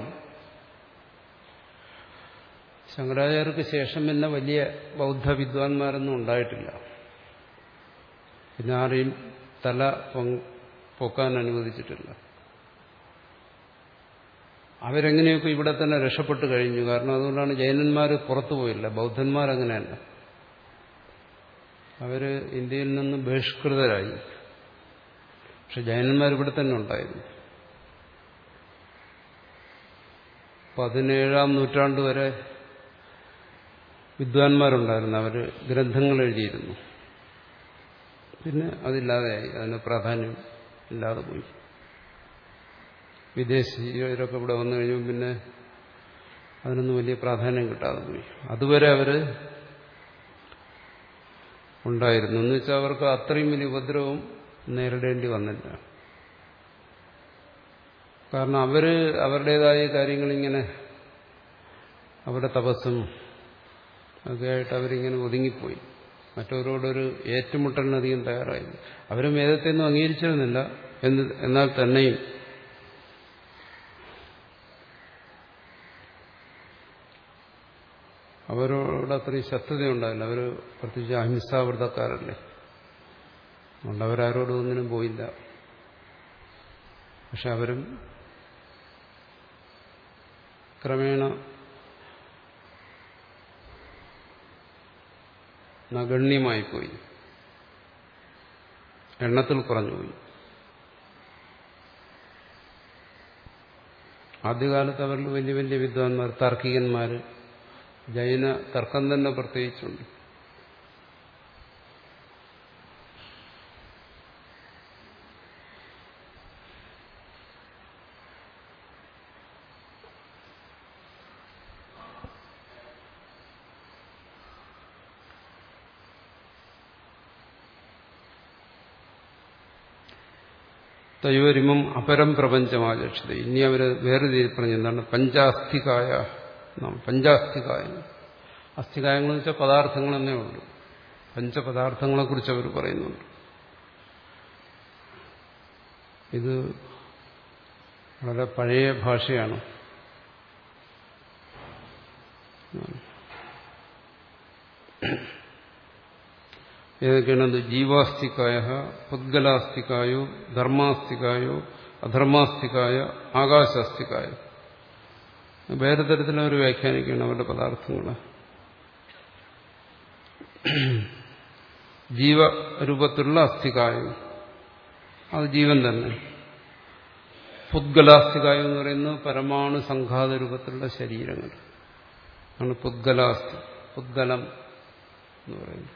Speaker 1: ശങ്കരാചാര്യർക്ക് ശേഷം പിന്നെ വലിയ ബൗദ്ധ വിദ്വാൻമാരൊന്നും ഉണ്ടായിട്ടില്ല. പിന്നെ ആരെയും തല പൊക്കാൻ അനുവദിച്ചിട്ടില്ല. അവരെങ്ങനെയൊക്കെ ഇവിടെ തന്നെ രക്ഷപ്പെട്ടു കഴിഞ്ഞു. കാരണം അതുകൊണ്ടാണ് ജൈനന്മാർ പുറത്തു പോയില്ല. ബൗദ്ധന്മാരങ്ങനെയല്ല, അവര് ഇന്ത്യയിൽ നിന്ന് ബഹിഷ്കൃതരായി. പക്ഷെ ജൈനന്മാർ ഇവിടെ തന്നെ ഉണ്ടായിരുന്നു. പതിനേഴാം നൂറ്റാണ്ട് വരെ വിദ്വാൻമാരുണ്ടായിരുന്നു. അവർ ഗ്രന്ഥങ്ങൾ എഴുതിയിരുന്നു. പിന്നെ അതില്ലാതെയായി, അതിന് പ്രാധാന്യം ഇല്ലാതെ പോയി. വിദേശീയരൊക്കെ ഇവിടെ വന്നു കഴിഞ്ഞപ്പോൾ പിന്നെ അതിനൊന്നും വലിയ പ്രാധാന്യം കിട്ടാതെ പോയി. അതുവരെ അവര് ഉണ്ടായിരുന്നു. എന്ന് വെച്ചാൽ അവർക്ക് അത്രയും വലിയ ഉപദ്രവം നേരിടേണ്ടി വന്നില്ല. കാരണം അവര് അവരുടേതായ കാര്യങ്ങളിങ്ങനെ അവരുടെ തപസ്സും ഒക്കെ ആയിട്ട് അവരിങ്ങനെ ഒതുങ്ങിപ്പോയി. മറ്റവരോടൊരു ഏറ്റുമുട്ടലിനധികം തയ്യാറായി. അവരും വേദത്തെ ഒന്നും അംഗീകരിച്ചിരുന്നില്ല. എന്നാൽ തന്നെയും അവരോട് അത്രയും ശത്രുതയുണ്ടായില്ല. അവർ പ്രത്യേകിച്ച് അഹിംസാവൃതക്കാരല്ലേ. അതുകൊണ്ട് അവരാരോടും ഒന്നിനും പോയില്ല. പക്ഷെ അവരും ക്രമേണ നഗണ്യമായിപ്പോയി, എണ്ണത്തിൽ കുറഞ്ഞുപോയി. ആദ്യകാലത്ത് അവരിൽ വലിയ വലിയ വിദ്വാൻമാർ, താർക്കികന്മാർ, ജൈന തർക്കം തന്നെ പ്രത്യേകിച്ചുണ്ട്. തയോരിമം അപരം പ്രപഞ്ചമാചക്ഷത. ഇനി അവര് വേറെ രീതിയിൽ പറഞ്ഞു. എന്താണ്? പഞ്ചാസ്ഥികായ. പഞ്ചാസ്ഥികായ അസ്ഥികായങ്ങൾ എന്ന് വെച്ചാൽ പദാർത്ഥങ്ങളെന്നേ ഉള്ളൂ. പഞ്ചപദാർത്ഥങ്ങളെക്കുറിച്ച് അവർ പറയുന്നുണ്ട്. ഇത് വളരെ പഴയ ഭാഷയാണ്. ഏതൊക്കെയാണത്? ജീവാസ്തികായ, പുദ്ഗലാസ്തികായോ, ധർമാസ്തികായോ, അധർമാസ്തികായ, ആകാശാസ്തികായ. വേറെ തരത്തിൽ അവർ വ്യാഖ്യാനിക്കുകയാണ് അവരുടെ പദാർത്ഥങ്ങളെ. ജീവരൂപത്തിലുള്ള അസ്ഥികായം, അത് ജീവൻ തന്നെ. പുദ്ഗലാസ്തികായം എന്ന് പറയുന്നത് പരമാണു സംഘാത രൂപത്തിലുള്ള ശരീരങ്ങൾ ആണ് പുദ്ഗലാസ്തി. പുദ്ഗലം എന്ന് പറയുന്നത്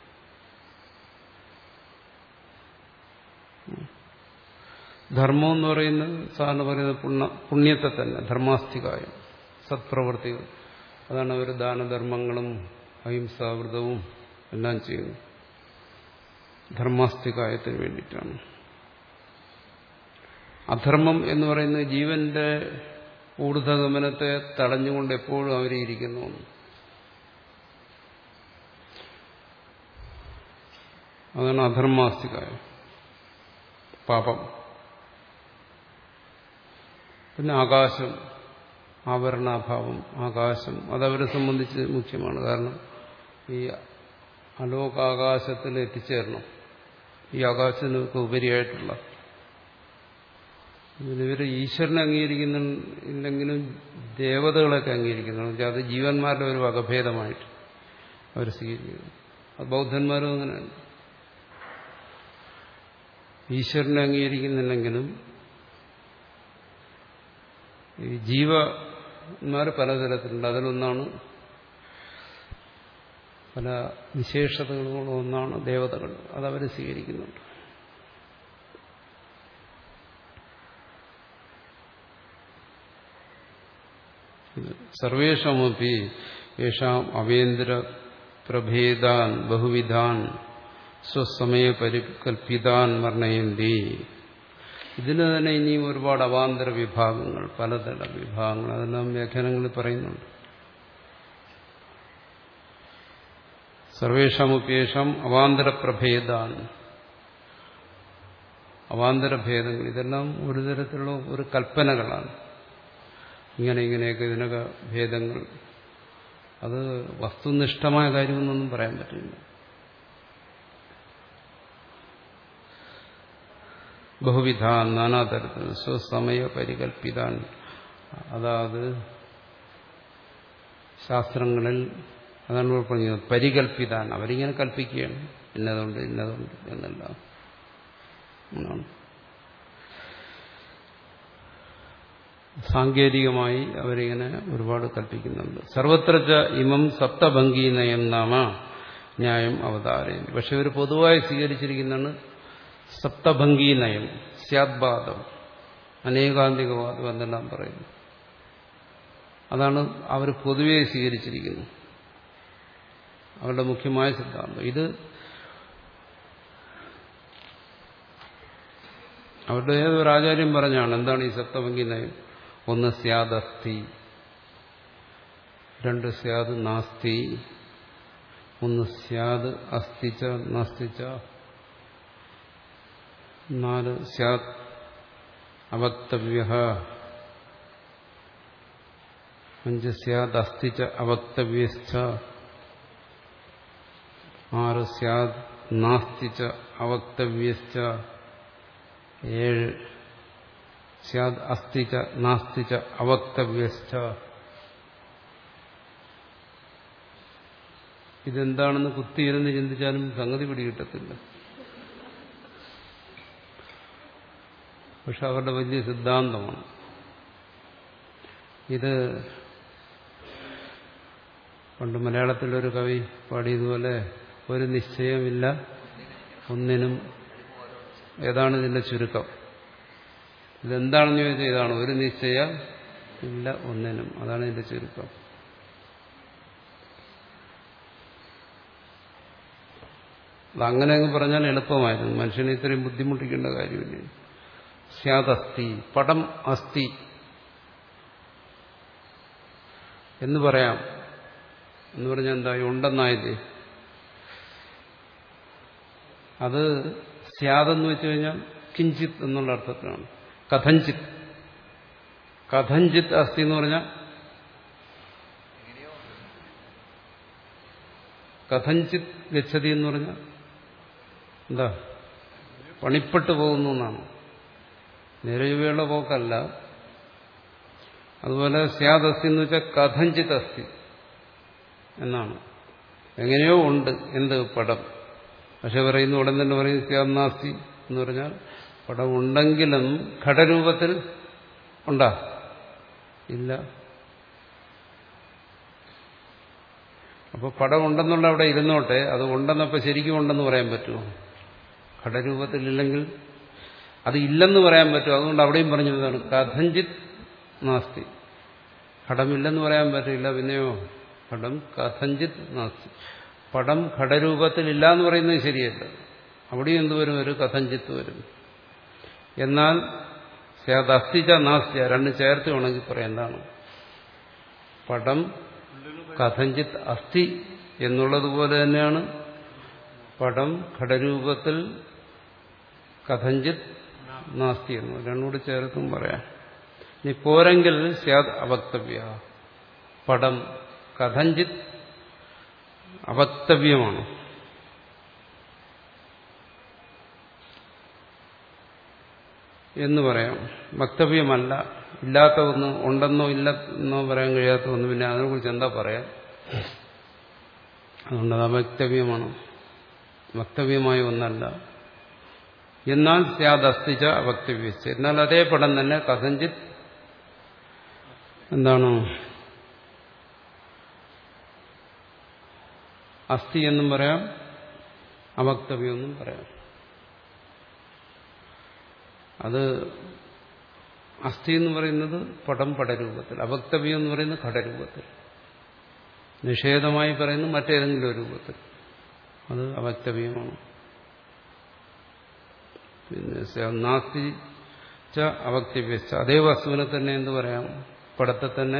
Speaker 1: ധർമ്മം എന്ന് പറയുന്നത് സാധാരണ പറയുന്നത് പുണ്യ പുണ്യത്തെ തന്നെ. ധർമാസ്തികായം സത്പ്രവൃത്തികൾ. അതാണ് അവർ ദാനധർമ്മങ്ങളും അഹിംസാവൃതവും എല്ലാം ചെയ്യുന്നത്. ധർമാസ്തികായത്തിന് വേണ്ടിയിട്ടാണ്. അധർമ്മം എന്ന് പറയുന്നത് ജീവന്റെ ഊർധ്വഗമനത്തെ തടഞ്ഞുകൊണ്ട് എപ്പോഴും അവരിയ്ക്കുന്നു. അതാണ് അധർമാസ്തികായം, പാപം. പിന്നെ ആകാശം, ആവരണാഭാവം, ആകാശം, അതവരെ സംബന്ധിച്ച് മുഖ്യമാണ്. കാരണം ഈ അലോകാകാശത്തിൽ എത്തിച്ചേരണം. ഈ ആകാശത്തിനൊക്കെ ഉപരിയായിട്ടുള്ള ഇവർ ഈശ്വരനെ അംഗീകരിക്കുന്നില്ലെങ്കിലും ദേവതകളൊക്കെ അംഗീകരിക്കുന്നു. അത് ജീവന്മാരുടെ ഒരു വകഭേദമായിട്ട് അവർ സ്വീകരിക്കുന്നു. അത് ബൗദ്ധന്മാരും അങ്ങനെയാണ്. ഈശ്വരനെ അംഗീകരിക്കുന്നില്ലെങ്കിലും ഈ ജീവന്മാർ പലതരത്തിലുണ്ട്. അതിലൊന്നാണ്, പല വിശേഷതകളും ഒന്നാണ് ദേവതകൾ. അതവർ സ്വീകരിക്കുന്നുണ്ട്. സർവേഷമപി യേഷാം അവേന്ദ്ര പ്രഭേദാൻ ബഹുവിധാൻ സ്വസമയ പരികൽപ്പിതാൻ വർണ്ണയന്തി. ഇതിന് തന്നെ ഇനിയും ഒരുപാട് അവാന്തര വിഭാഗങ്ങൾ, പലതരം വിഭാഗങ്ങൾ, അതെല്ലാം വ്യാഖ്യാനങ്ങളിൽ പറയുന്നുണ്ട്. സർവേഷാമുപേഷം അവാന്തര പ്രഭേദാൻ, അവാന്തരഭേദങ്ങൾ. ഇതെല്ലാം ഒരു തരത്തിലുള്ള ഒരു കൽപ്പനകളാണ്. ഇങ്ങനെ ഇങ്ങനെയൊക്കെ ഇതിനൊക്കെ ഭേദങ്ങൾ. അത് വസ്തുനിഷ്ഠമായ കാര്യമെന്നൊന്നും പറയാൻ പറ്റില്ല. ബഹുവിധാൻ, നാനാതരത്തിൽ, സ്വസമയ പരികൽപ്പിതാൻ. അതായത് ശാസ്ത്രങ്ങളിൽ അതാണ് പറഞ്ഞത്, പരികൽപ്പിതാൻ. അവരിങ്ങനെ കൽപ്പിക്കുകയാണ്, ഇന്നതുണ്ട് ഇന്നതുണ്ട് എന്നെല്ലാം. സാങ്കേതികമായി അവരിങ്ങനെ ഒരുപാട് കൽപ്പിക്കുന്നുണ്ട്. സർവത്ര ഇമം സപ്തഭംഗി നയം നാമ ന്യായം അവതാരം. പക്ഷെ ഇവർ പൊതുവായി സ്വീകരിച്ചിരിക്കുന്നതാണ് സപ്തഭംഗി നയം, സ്യാദ്വാദം, അനേകാന്തികവാദം എന്നെല്ലാം പറയുന്നു. അതാണ് അവർ പൊതുവെ സ്വീകരിച്ചിരിക്കുന്നത്, അവരുടെ മുഖ്യമായ സിദ്ധാന്തം. ഇത് അവരുടെ ഏതൊരു ആചാര്യം പറഞ്ഞാണ്. എന്താണ് ഈ സപ്തഭംഗി നയം? ഒന്ന് സ്യാദസ്തി, രണ്ട് സ്യാദ് നാസ്തി, ഒന്ന് സ്യാദ് അസ്തിച്ച നാസ്തിച്ച, നാല് സ്യാദ് അവക്തവ്യ, അഞ്ച് സ്യാദ് അസ്തിച്ച അവക്തവ്യശ്ച, ആറ് സ്യാദ് നാസ്തിച്ച അവക്തവ്യശ്ച, ഏഴ് സ്യാദ് അസ്തിച്ച നാസ്തിച്ച അവക്തവ്യശ്ച. ഇതെന്താണെന്ന് കുത്തിയിരുന്ന് ചിന്തിച്ചാലും സംഗതി പിടികിട്ടത്തില്ല. പക്ഷെ അവരുടെ വലിയ സിദ്ധാന്തമാണ് ഇത്. പണ്ട് മലയാളത്തിലൊരു കവി പാടിയതുപോലെ ഒരു നിശ്ചയമില്ല ഒന്നിനും. ഏതാണ് ഇതിന്റെ ചുരുക്കം? ഇതെന്താണെന്ന് ചോദിച്ചാൽ ഇതാണ്, ഒരു നിശ്ചയം ഇല്ല ഒന്നിനും. അതാണ് ഇതിന്റെ ചുരുക്കം. അതങ്ങനെ അങ്ങ് പറഞ്ഞാൽ എളുപ്പമായിരുന്നു. മനുഷ്യനെ ഇത്രയും ബുദ്ധിമുട്ടിക്കേണ്ട കാര്യമില്ല. സ്യാദസ്തി, പടം അസ്ഥി എന്ന് പറയാം. എന്ന് പറഞ്ഞാൽ എന്താ? ഉണ്ടെന്നായത്. അത് സ്യാദെന്ന് വെച്ചു കഴിഞ്ഞാൽ കിഞ്ചിത് എന്നുള്ള അർത്ഥത്തിലാണ്. കഥഞ്ചിത്, കഥഞ്ചിത് അസ്ഥി എന്ന് പറഞ്ഞാൽ കഥഞ്ചിത് ഗച്ഛതി എന്ന് പറഞ്ഞാൽ എന്താ? പണിപ്പെട്ടു പോകുന്നു എന്നാണ്. നിരയുകയുള്ള പോക്കല്ല. അതുപോലെ സ്യാദസ്തി എന്ന് വെച്ചാൽ കഥഞ്ചിത് അസ്ഥി എന്നാണ്. എങ്ങനെയോ ഉണ്ട് എന്ത്? പടം. പക്ഷെ പറയുന്ന ഉടൻ തന്നെ പറയും സ്യാദ് നാസ്തി എന്ന് പറഞ്ഞാൽ പടം ഉണ്ടെങ്കിലും ഘടരൂപത്തിൽ ഉണ്ടാ ഇല്ല. അപ്പോൾ പടം ഉണ്ടെന്നുള്ള അവിടെ ഇരുന്നോട്ടെ, അത് ഉണ്ടെന്നപ്പോൾ ശരിക്കും ഉണ്ടെന്ന് പറയാൻ പറ്റുമോ? ഘടരൂപത്തിലില്ലെങ്കിൽ അത് ഇല്ലെന്ന് പറയാൻ പറ്റുമോ? അതുകൊണ്ട് അവിടെയും പറഞ്ഞതാണ് കഥഞ്ചിത് നാസ്തി. ഘടമില്ലെന്ന് പറയാൻ പറ്റില്ല. പിന്നെയോ പടം കഥഞ്ചിത് നാസ്തി. പടം ഘടരൂപത്തിലില്ല എന്ന് പറയുന്നത് ശരിയല്ല. അവിടെയും എന്തുവരും? ഒരു കഥഞ്ചിത്ത് വരും. എന്നാൽ സ്യാദസ്തിച്ച നാസ്തിയ രണ്ട് ചേർത്ത് വേണമെങ്കിൽ പറയാം. എന്താണ്? പടം കഥഞ്ചിത് അസ്ഥി എന്നുള്ളതുപോലെ തന്നെയാണ് പടം ഘടരൂപത്തിൽ കഥഞ്ചിത് നാസ്തി എന്ന് രണ്ടുകൂടി ചേർത്തും പറയാം. ഇനി പോരെങ്കിൽ സ്യാദ് അവക്തവ്യ, പടം കഥഞ്ചിത് അവക്തവ്യമാണ്. എന്ന് പറയാം. വക്തവ്യമല്ല. ഇല്ലാത്ത ഒന്ന് ഉണ്ടെന്നോ ഇല്ലെന്നോ പറയാൻ കഴിയാത്ത ഒന്ന്. പിന്നെ അതിനെക്കുറിച്ച് എന്താ പറയാൻ? അതുകൊണ്ടത് അവക്തവ്യമാണ്, വക്തവ്യമായ ഒന്നല്ല. എന്നാൽ സ്യാദസ്തിച്ച അവക്തവ്യച്ച, എന്നാൽ അതേ പടം തന്നെ കഥഞ്ചിത് എന്താണ് അസ്ഥി എന്നും പറയാം, അവക്തവ്യമെന്നും പറയാം. അത് അസ്ഥി എന്ന് പറയുന്നത് പടം പടരൂപത്തിൽ, അവക്തവ്യം എന്ന് പറയുന്നത് ഘടരൂപത്തിൽ, നിഷേധമായി പറയുന്നത് മറ്റേതെങ്കിലും ഒരു രൂപത്തിൽ. അത് അവക്തവ്യമാണ്. പിന്നെ നാസ്തി ച അവക്തവ്യച്ച, അതേ വസ്തുവിനെ തന്നെ എന്ത് പറയാം? പടത്തെ തന്നെ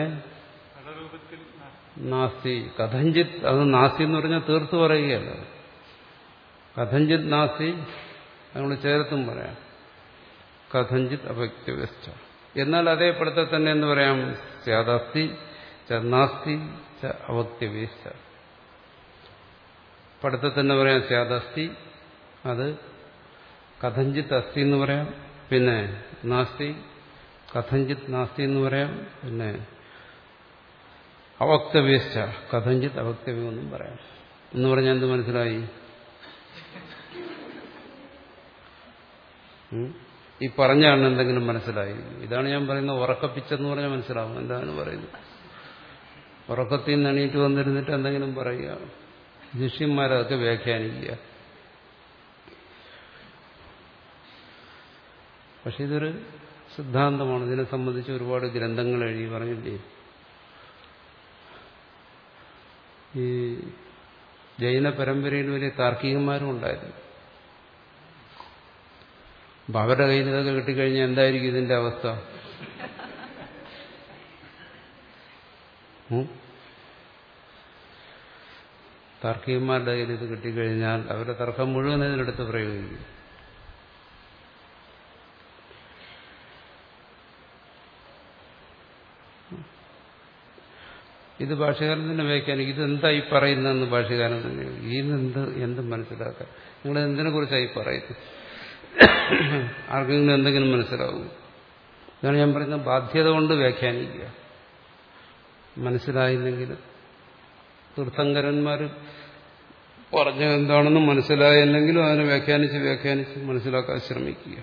Speaker 1: നാസ്തി. കഥഞ്ചിത്, അത് നാസ്തി എന്ന് പറഞ്ഞാൽ തീർത്തു പറയുകയല്ല. കഥഞ്ചിത് നാസ്തി നമ്മൾ ചേർത്തും പറയാം. കഥഞ്ചിത് അവക്തവ്യച്ച. എന്നാൽ അതേ പടത്തെ തന്നെ എന്ന് പറയാം? സ്യാദസ്തി ച നാസ്തി ച അവക്തവ്യച്ച. പടത്തെ തന്നെ പറയാം സ്യാദസ്തി, അത് കഥഞ്ചിത് അസ്ഥി എന്ന് പറയാം. പിന്നെ നാസ്തി കഥഞ്ചിത് നാസ്തി എന്ന് പറയാം. പിന്നെ അവക്തവ്യശ്ച കഥഞ്ചിത് അവക്തവ്യമെന്നും പറയാം. എന്ന് പറഞ്ഞാൽ എന്ത് മനസ്സിലായി? ഈ പറഞ്ഞാണ് എന്തെങ്കിലും മനസ്സിലായി? ഇതാണ് ഞാൻ പറയുന്നത്. ഉറക്കപ്പിച്ചെന്ന് പറഞ്ഞാൽ മനസ്സിലാവും എന്താണ് പറയുന്നത്. ഉറക്കത്തിൽ നിന്ന് എണീറ്റ് വന്നിരുന്നിട്ട് എന്തെങ്കിലും പറയുക, ശിഷ്യന്മാരതൊക്കെ വ്യാഖ്യാനിക്കുക. പക്ഷെ ഇതൊരു സിദ്ധാന്തമാണ്. ഇതിനെ സംബന്ധിച്ച് ഒരുപാട് ഗ്രന്ഥങ്ങൾ എഴുതി പറഞ്ഞില്ലേ. ഈ ജൈന പരമ്പരയിൽ വലിയ താർക്കികന്മാരും ഉണ്ടായിരുന്നു. അപ്പൊ അവരുടെ കയ്യിൽ ഇതൊക്കെ കിട്ടിക്കഴിഞ്ഞാൽ എന്തായിരിക്കും ഇതിന്റെ അവസ്ഥ? താർക്കികന്മാരുടെ കയ്യിൽ ഇത് കിട്ടിക്കഴിഞ്ഞാൽ അവരുടെ തർക്കം മുഴുവൻ ഇതിനെടുത്ത് പ്രയോഗിക്കും. ഇത് ഭാഷകാരൻ തന്നെ വ്യാഖ്യാനിക്കും. ഇതെന്തായി പറയുന്നതെന്ന് ഭാഷകാരൻ തന്നെ. ഇതിനെന്ത് എന്ത് മനസ്സിലാക്കാൻ? നിങ്ങൾ എന്തിനെ കുറിച്ചായി പറയുന്നത്? ആർക്കെങ്കിലും എന്തെങ്കിലും മനസ്സിലാവും? ഇതാണ് ഞാൻ പറയുന്നത്, ബാധ്യത കൊണ്ട് വ്യാഖ്യാനിക്കുക. മനസ്സിലായില്ലെങ്കിൽ തീർത്ഥങ്കരന്മാർ പറഞ്ഞ എന്താണെന്ന് മനസ്സിലായില്ലെങ്കിലും അതിനെ വ്യാഖ്യാനിച്ച് വ്യാഖ്യാനിച്ച് മനസ്സിലാക്കാൻ ശ്രമിക്കുക.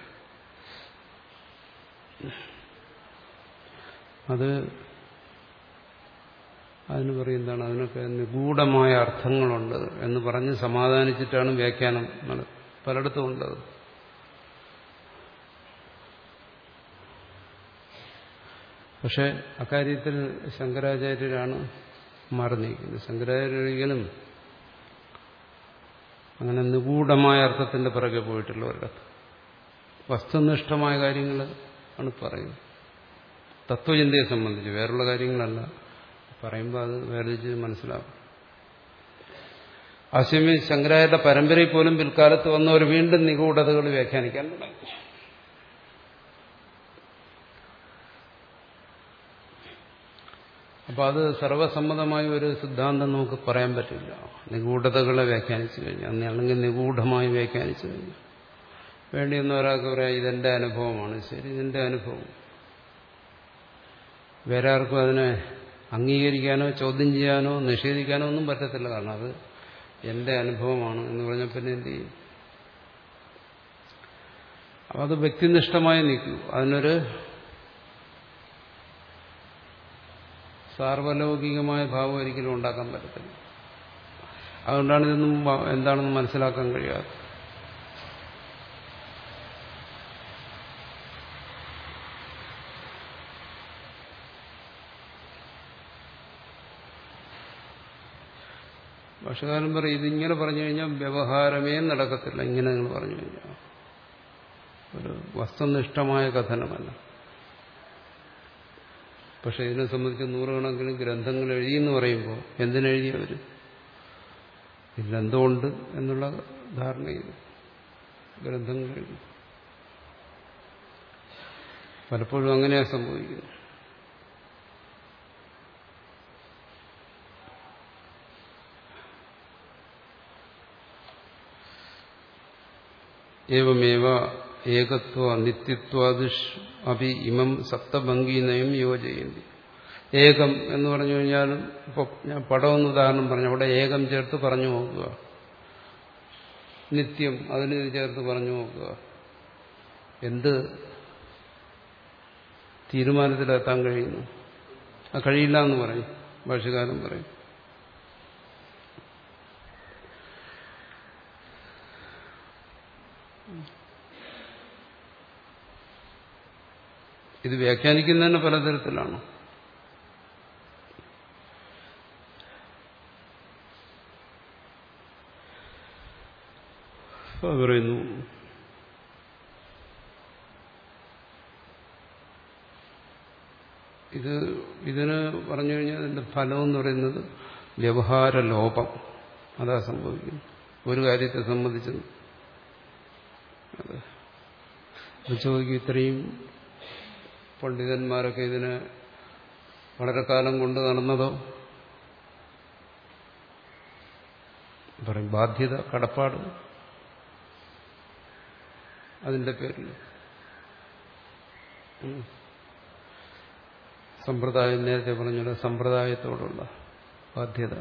Speaker 1: അത് അതിന് പറയുന്നതാണ്, അതിനൊക്കെ നിഗൂഢമായ അർത്ഥങ്ങളുണ്ട് എന്ന് പറഞ്ഞ് സമാധാനിച്ചിട്ടാണ് വ്യാഖ്യാനം പലയിടത്തും ഉണ്ടത്. പക്ഷെ അക്കാര്യത്തിൽ ശങ്കരാചാര്യരാണ് മാറി നീക്കുന്നത്. ശങ്കരാചാര്യരിക്കലും അങ്ങനെ നിഗൂഢമായ അർത്ഥത്തിന്റെ പിറകെ പോയിട്ടുള്ള ഒരിടത്ത് വസ്തുനിഷ്ഠമായ കാര്യങ്ങൾ ആണ് പറയുന്നത്. തത്വചിന്തയെ സംബന്ധിച്ച് വേറുള്ള കാര്യങ്ങളല്ല പറയുമ്പോൾ അത് വേർതിരിച്ച് മനസ്സിലാവും. ആശയമേ ശങ്കരാചാര്യരുടെ പരമ്പരയിൽ പോലും പിൽക്കാലത്ത് വന്നവർ വീണ്ടും നിഗൂഢതകൾ വ്യാഖ്യാനിക്കാൻ തുടങ്ങി. അപ്പൊ അത് സർവസമ്മതമായ ഒരു സിദ്ധാന്തം നമുക്ക് പറയാൻ പറ്റില്ല. നിഗൂഢതകളെ വ്യാഖ്യാനിച്ചു കഴിഞ്ഞാൽ, അല്ലെങ്കിൽ നിഗൂഢമായി വ്യാഖ്യാനിച്ചു കഴിഞ്ഞാൽ വേണ്ടിയെന്ന് ഒരാൾക്ക് പറയാം ഇതെന്റെ അനുഭവമാണ്. ശരി, ഇതിന്റെ അനുഭവം. വേറെ ആർക്കും അതിനെ അംഗീകരിക്കാനോ ചോദ്യം ചെയ്യാനോ നിഷേധിക്കാനോ ഒന്നും പറ്റത്തില്ല. കാരണം അത് എന്റെ അനുഭവമാണ് എന്ന് പറഞ്ഞാൽ പിന്നെ എന്ത് ചെയ്യും? അപ്പം അത് വ്യക്തിനിഷ്ഠമായി നിൽക്കൂ. അതിനൊരു സാർവലൗകികമായ ഭാവം ഒരിക്കലും ഉണ്ടാക്കാൻ പറ്റത്തില്ല. അതുകൊണ്ടാണ് ഇതൊന്നും എന്താണെന്ന് മനസ്സിലാക്കാൻ കഴിയാത്തത്. ഭാഷകാരൻ പറയും ഇതിങ്ങനെ പറഞ്ഞു കഴിഞ്ഞാൽ വ്യവഹാരമേ നടക്കത്തില്ല. ഇങ്ങനെ നിങ്ങൾ പറഞ്ഞു കഴിഞ്ഞാൽ ഒരു വസ്തുനിഷ്ഠമായ കഥനമല്ല. പക്ഷെ ഇതിനെ സംബന്ധിച്ച് നൂറുകണക്കിന് ഗ്രന്ഥങ്ങൾ എഴുതിയെന്ന് പറയുമ്പോൾ എന്തിനെഴുതി അവർ? ഇതിലെന്തുകൊണ്ട് എന്നുള്ള ധാരണയിൽ ഗ്രന്ഥങ്ങൾ എഴുതി. പലപ്പോഴും അങ്ങനെയാണ് സംഭവിക്കുന്നത്. ഏവമേവ ഏകത്വ നിത്യത്വാദിഷ് അഭി ഇമം സപ്തഭംഗീനയം യോജയന്തി. ഏകം എന്ന് പറഞ്ഞു കഴിഞ്ഞാലും ഇപ്പോൾ ഞാൻ പടമെന്ന് ഉദാഹരണം പറഞ്ഞു, അവിടെ ഏകം ചേർത്ത് പറഞ്ഞു നോക്കുക. നിത്യം അതിന് ചേർത്ത് പറഞ്ഞു നോക്കുക. എന്ത് തീരുമാനത്തിലെത്താൻ കഴിയുന്നു? അത് കഴിയില്ല എന്ന് പറയും ഭാഷ്യകാരൻ പറയും. ഇത് വ്യാഖ്യാനിക്കുന്നതന്നെ പലതരത്തിലാണ്. പറയുന്നു ഇത് ഇതിന് പറഞ്ഞു കഴിഞ്ഞാൽ ഇതിന്റെ ഫലം എന്ന് പറയുന്നത് വ്യവഹാര ലോപം. അതാ സംഭവിക്കുന്നത് ഒരു കാര്യത്തെ സംബന്ധിച്ചത്. അത് ചോദിക്കും, ഇത്രയും പണ്ഡിതന്മാരൊക്കെ ഇതിനെ വളരെ കാലം കൊണ്ട് നടന്നതോ? പറയും ബാധ്യത, കടപ്പാട്, അതിന്റെ പേരിൽ സമ്പ്രദായം, നേരത്തെ പറഞ്ഞ സമ്പ്രദായത്തോടുള്ള ബാധ്യത.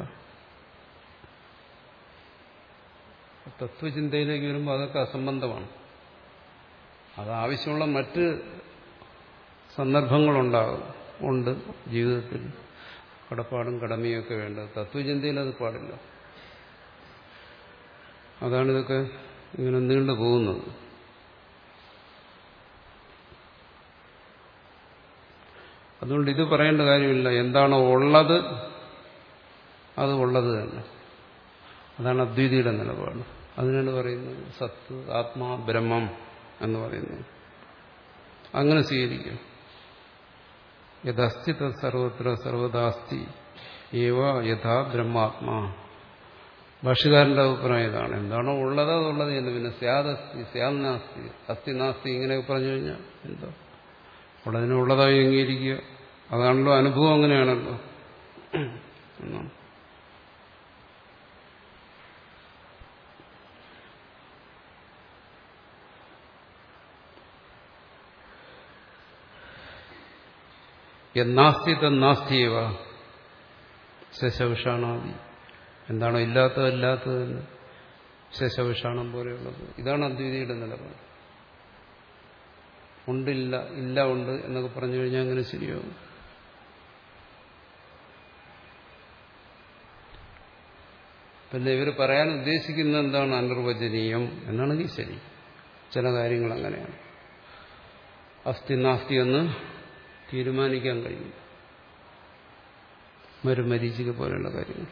Speaker 1: തത്വചിന്തയിലേക്ക് വരുമ്പോൾ അതൊക്കെ അസംബന്ധമാണ്. അത് ആവശ്യമുള്ള മറ്റ് സന്ദർഭങ്ങളുണ്ടാകും ഉണ്ട് ജീവിതത്തിൽ, കടപ്പാടും കടമയൊക്കെ വേണ്ടത്. തത്വചിന്തയിൽ അത് പാടില്ല. അതാണിതൊക്കെ ഇങ്ങനെ നീണ്ടു പോകുന്നത്. അതുകൊണ്ട് ഇത് പറയേണ്ട കാര്യമില്ല. എന്താണോ ഉള്ളത് അത് ഉള്ളത് തന്നെ. അതാണ് അദ്വൈതിയുടെ നിലപാട്. അതിനാണ് പറയുന്നത് സത്ത്, ആത്മാ, ബ്രഹ്മം എന്ന് പറയുന്നു. അങ്ങനെ സ്വീകരിക്കും. യഥസ്തി തത് സർവത്ര സർവദാസ്തി ഏവ യഥാ ബ്രഹ്മാത്മാ. ഭാഷ്യകാരന്റെ അഭിപ്രായം ഇതാണ്. എന്താണോ ഉള്ളത് അതുള്ളത് തന്നെ. പിന്നെ സ്യാദസ്തി സ്യാദ് നാസ്തി അസ്ഥി നാസ്തി ഇങ്ങനെയൊക്കെ പറഞ്ഞു കഴിഞ്ഞാൽ എന്താ ഉള്ളതിനെ ഉള്ളതായി അംഗീകരിക്കുക. അതാണല്ലോ അനുഭവം. അങ്ങനെയാണല്ലോ എന്നാണ്. എന്നാസ്തി തന്നാസ്തിയേവ ശശവിഷാണാദി. എന്താണോ ഇല്ലാത്തത് ഇല്ലാത്തതെന്ന് ശശവിഷാണം പോലെയുള്ളത്. ഇതാണ് അദ്വൈതിയുടെ നിലപാട്. ഉണ്ടില്ല ഇല്ല ഉണ്ട് എന്നൊക്കെ പറഞ്ഞു കഴിഞ്ഞാൽ അങ്ങനെ ശരിയാവും. പിന്നെ ഇവർ പറയാൻ ഉദ്ദേശിക്കുന്നത് എന്താണ്? അനിർവചനീയം എന്നാണെങ്കിൽ ശരി. ചില കാര്യങ്ങൾ അങ്ങനെയാണ്. അസ്ഥി നാസ്തി എന്ന് തീരുമാനിക്കാൻ കഴിയും. മരുമരീചിക പോലെയുള്ള കാര്യങ്ങൾ.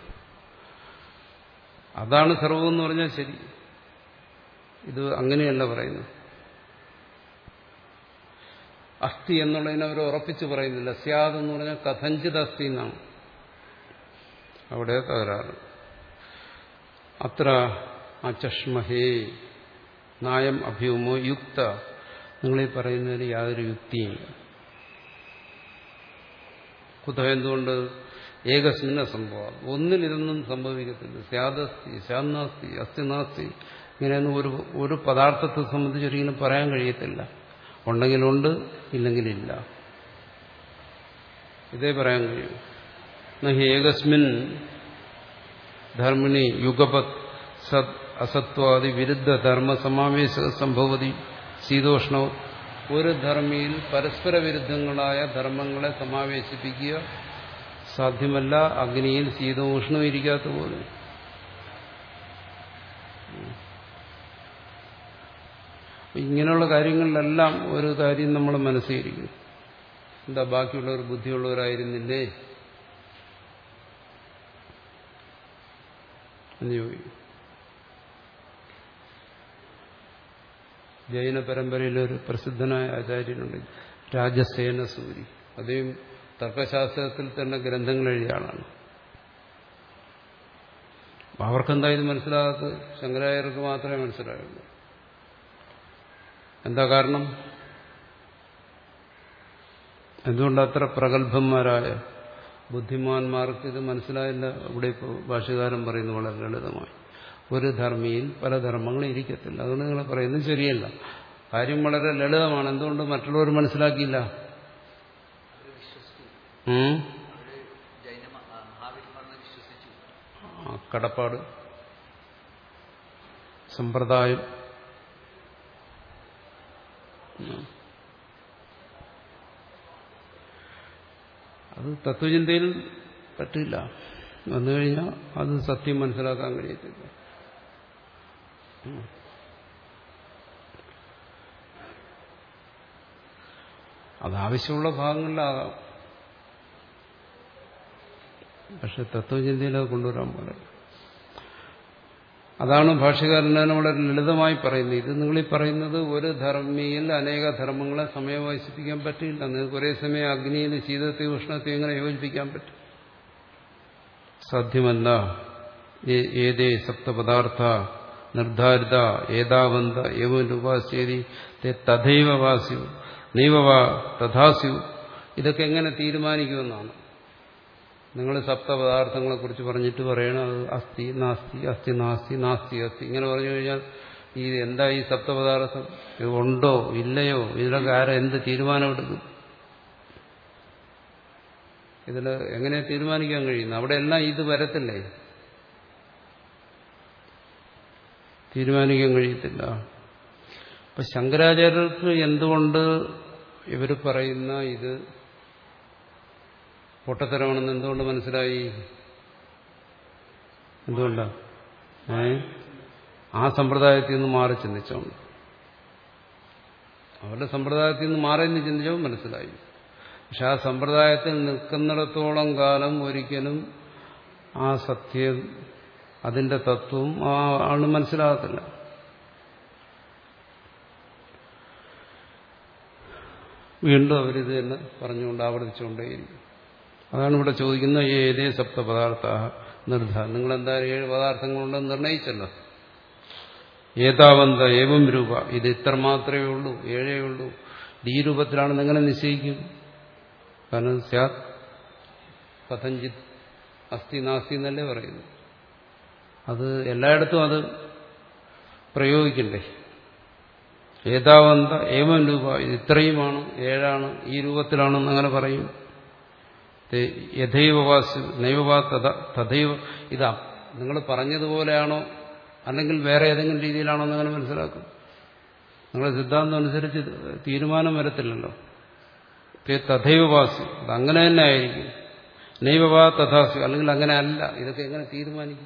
Speaker 1: അതാണ് സർവ്വം എന്ന് പറഞ്ഞാൽ ശരി. ഇത് അങ്ങനെയല്ല പറയുന്നത്. അസ്ഥി എന്നുള്ളതിനെ അവർ ഉറപ്പിച്ച് പറയുന്നില്ല. സ്യാദ് എന്ന് പറഞ്ഞാൽ കഥഞ്ചിത് അസ്ഥി എന്നാണ് അവിടെ തകരാറ്. അത്ര അചഷ്മഹേ നായം അഭ്യൂമോ യുക്ത. നിങ്ങളീ പറയുന്നതിന് യാതൊരു യുക്തിയില്ല. കുത എന്തുകൊണ്ട്? ഏകസ്മിന്ന സംഭവം. ഒന്നിൽ ഇതൊന്നും സംഭവിക്കത്തില്ല. സ്യാദസ്തി സ്യാന്നാസ്തി അസ്ഥി നാസ്തി ഇങ്ങനെയൊന്നും ഒരു ഒരു പദാർത്ഥത്തെ സംബന്ധിച്ച് ഒരിക്കലും പറയാൻ കഴിയത്തില്ല. ഉണ്ടെങ്കിലുണ്ട്, ഇല്ലെങ്കിലില്ല. ഇതേ പറയാൻ കഴിയും. നഹി ഏകസ്മിൻ ധർമ്മിണി യുഗപത് സത് അസത്വാദി വിരുദ്ധ ധർമ്മ സമാവേശ സംഭവതി ശീതോഷ്ണോ. ഒരു ധർമ്മിയിൽ പരസ്പര വിരുദ്ധങ്ങളായ ധർമ്മങ്ങളെ സമാവേശിപ്പിക്കുക സാധ്യമല്ല. അഗ്നിയിൽ ശീതോഷ്ണം ഇരിക്കാത്ത പോലെ. ഇങ്ങനെയുള്ള കാര്യങ്ങളിലെല്ലാം ഒരു കാര്യം നമ്മൾ മനസ്സിലിരിക്കും. എന്താ ബാക്കിയുള്ളവർ ബുദ്ധിയുള്ളവരായിരുന്നില്ലേ എന്ന് ചോദിക്കും. ജൈന പരമ്പരയിലൊരു പ്രസിദ്ധനായ ആചാര്യനുണ്ട്, രാജസേന സൂരി. അദ്ദേഹം തർക്കശാസ്ത്രത്തിൽ തന്നെ ഗ്രന്ഥങ്ങൾ എഴുതിയ ആളാണ്. അവർക്കെന്താ ഇത് മനസ്സിലാകാത്തത്? ശങ്കരാചാര്യർക്ക് മാത്രമേ മനസ്സിലാകുള്ളൂ. എന്താ കാരണം? എന്തുകൊണ്ട് അത്ര പ്രഗത്ഭന്മാരായ ബുദ്ധിമാന്മാർക്ക് ഇത് മനസ്സിലായില്ല? ഇവിടെ ഇപ്പോൾ ഭാഷ്യകാരൻ പറയുന്നു വളരെ ലളിതമായി. ഒരു ധർമ്മിയിൽ പല ധർമ്മങ്ങളും ഇരിക്കത്തില്ല. അതുകൊണ്ട് നിങ്ങൾ പറയുന്നത് ശരിയല്ല. കാര്യം വളരെ ലളിതമാണ്. എന്തുകൊണ്ട് മറ്റുള്ളവർ മനസ്സിലാക്കിയില്ല? കടപ്പാട്, സമ്പ്രദായം. അത് തത്വചിന്തയിൽ പറ്റില്ല. വന്നു കഴിഞ്ഞാൽ അത് സത്യം മനസ്സിലാക്കാൻ കഴിയത്തില്ല. അതാവശ്യമുള്ള ഭാഗങ്ങളിലാകാം. പക്ഷെ തത്വചിന്തയിൽ അത് കൊണ്ടുവരാൻ പാടില്ല. അതാണ് ഭാഷ്യകാരനെ വളരെ ലളിതമായി പറയുന്നത്. ഇത് നിങ്ങളീ പറയുന്നത് ഒരു ധർമ്മിയിൽ അനേക ധർമ്മങ്ങളെ സമയവശിപ്പിക്കാൻ പറ്റില്ല. നിങ്ങൾക്ക് ഒരേ സമയം അഗ്നിയിൽ ശീതത്തെ ഉഷ്ണത്തെ എങ്ങനെ യോജിപ്പിക്കാൻ പറ്റും? സാധ്യമല്ല. ഏതേ സപ്തപദാർത്ഥ നിർദ്ധാരിത ഏതാവന്ത ഏവൻ രൂപാസ്യേതി തഥൈവ വാസ്യു നൈവ തഥാസ്യു. ഇതൊക്കെ എങ്ങനെ തീരുമാനിക്കുമെന്നാണ്. നിങ്ങൾ സപ്തപദാർത്ഥങ്ങളെക്കുറിച്ച് പറഞ്ഞിട്ട് പറയണം അത് അസ്ഥി നാസ്തി അസ്ഥി നാസ്തി നാസ്തി അസ്ഥി ഇങ്ങനെ പറഞ്ഞു കഴിഞ്ഞാൽ ഈ എന്താ ഈ സപ്തപദാർത്ഥം? ഇത് ഉണ്ടോ ഇല്ലയോ? ഇതിലൊക്കെ ആരാ എന്ത് തീരുമാനമെടുക്കും? ഇതിൽ എങ്ങനെ തീരുമാനിക്കാൻ കഴിയുന്നു? അവിടെ എല്ലാം ഇത് വരത്തില്ലേ? തീരുമാനിക്കാൻ കഴിയത്തില്ല. അപ്പൊ ശങ്കരാചാര്യർക്ക് എന്തുകൊണ്ട് ഇവർ പറയുന്ന ഇത് പൊട്ടത്തരമാണെന്ന് എന്തുകൊണ്ട് മനസ്സിലായി? എന്തുകൊണ്ടാ? ഏ ആ സമ്പ്രദായത്തിൽ നിന്ന് മാറി ചിന്തിച്ചോണ്ട്, അവരുടെ സമ്പ്രദായത്തിൽ നിന്ന് മാറിയെന്ന് ചിന്തിച്ചപ്പോൾ മനസ്സിലായി. പക്ഷെ ആ സമ്പ്രദായത്തിൽ നിൽക്കുന്നിടത്തോളം കാലം ഒരിക്കലും ആ സത്യം, അതിന്റെ തത്വം ആ ആള് മനസ്സിലാകത്തില്ല. വീണ്ടും അവരിത് തന്നെ പറഞ്ഞുകൊണ്ട് ആവർത്തിച്ചുകൊണ്ടേയിരിക്കും. അതാണ് ഇവിടെ ചോദിക്കുന്ന ഏതേ സപ്ത പദാർത്ഥ നിർദ്ധ. നിങ്ങളെന്തായാലും ഏഴ് പദാർത്ഥങ്ങളുണ്ടെന്ന് നിർണയിച്ചല്ലോ. ഏതാവന്ത ഏവം രൂപ, ഇത് ഇത്ര മാത്രമേ ഉള്ളൂ, ഏഴേ ഉള്ളൂ, ഈ രൂപത്തിലാണെന്ന് എങ്ങനെ നിശ്ചയിക്കും? കാരണം സ്യാത് കഥഞ്ചിത് അസ്ഥി നാസ്തി എന്നല്ലേ പറയുന്നു. അത് എല്ലായിടത്തും അത് പ്രയോഗിക്കണ്ടേ? ഏതാവന്ത ഏവം രൂപ, ഇത് ഇത്രയുമാണ്, ഏഴാണ്, ഈ രൂപത്തിലാണെന്ന് അങ്ങനെ പറയും. യഥൈവവാസ് നൈവവാ തഥ തഥൈവ, ഇതാ നിങ്ങൾ പറഞ്ഞതുപോലെയാണോ അല്ലെങ്കിൽ വേറെ ഏതെങ്കിലും രീതിയിലാണോ എന്നങ്ങനെ മനസ്സിലാക്കും. നിങ്ങളുടെ സിദ്ധാന്തം അനുസരിച്ച് തീരുമാനം വരത്തില്ലല്ലോ. തഥൈവവാസി, അതങ്ങനെ തന്നെ ആയിരിക്കും. നൈവവാ തഥാസി, അല്ലെങ്കിൽ അങ്ങനെ അല്ല, ഇതൊക്കെ എങ്ങനെ തീരുമാനിക്കും?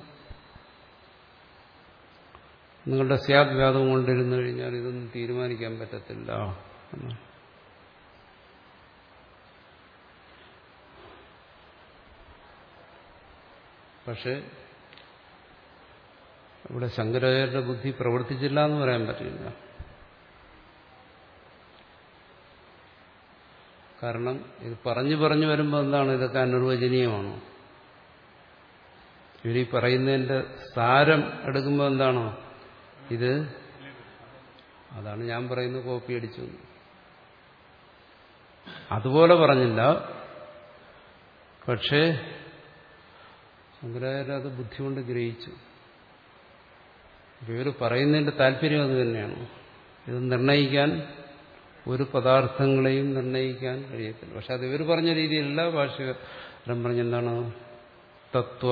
Speaker 1: നിങ്ങളുടെ സ്യാദ് വ്യാദം കൊണ്ടിരുന്നു കഴിഞ്ഞാൽ ഇതൊന്നും തീരുമാനിക്കാൻ പറ്റത്തില്ല എന്നാണ്. പക്ഷെ ഇവിടെ ശങ്കരാചാര്യരുടെ ബുദ്ധി പ്രവർത്തിച്ചില്ല എന്ന് പറയാൻ പറ്റില്ല. കാരണം ഇത് പറഞ്ഞു പറഞ്ഞു വരുമ്പോൾ എന്താണ്, ഇതൊക്കെ അനിർവചനീയമാണോ? ഇവരീ പറയുന്നതിന്റെ സാരം എടുക്കുമ്പോൾ എന്താണോ ഇത്, അതാണ് ഞാൻ പറയുന്നത് കോപ്പി അടിച്ചു. അതുപോലെ പറഞ്ഞില്ല. പക്ഷേ ശങ്കരാചാര്യ അത് ബുദ്ധി കൊണ്ട് ഗ്രഹിച്ചു. ഇവർ പറയുന്നതിന്റെ താല്പര്യം അത് തന്നെയാണ്. ഇത് നിർണയിക്കാൻ, ഒരു പദാർത്ഥങ്ങളെയും നിർണയിക്കാൻ കഴിയത്തില്ല. പക്ഷെ അത് ഇവർ പറഞ്ഞ രീതിയിലല്ല. ഭാഷ്യകാരൻ പറഞ്ഞെന്താണ്, തത്വ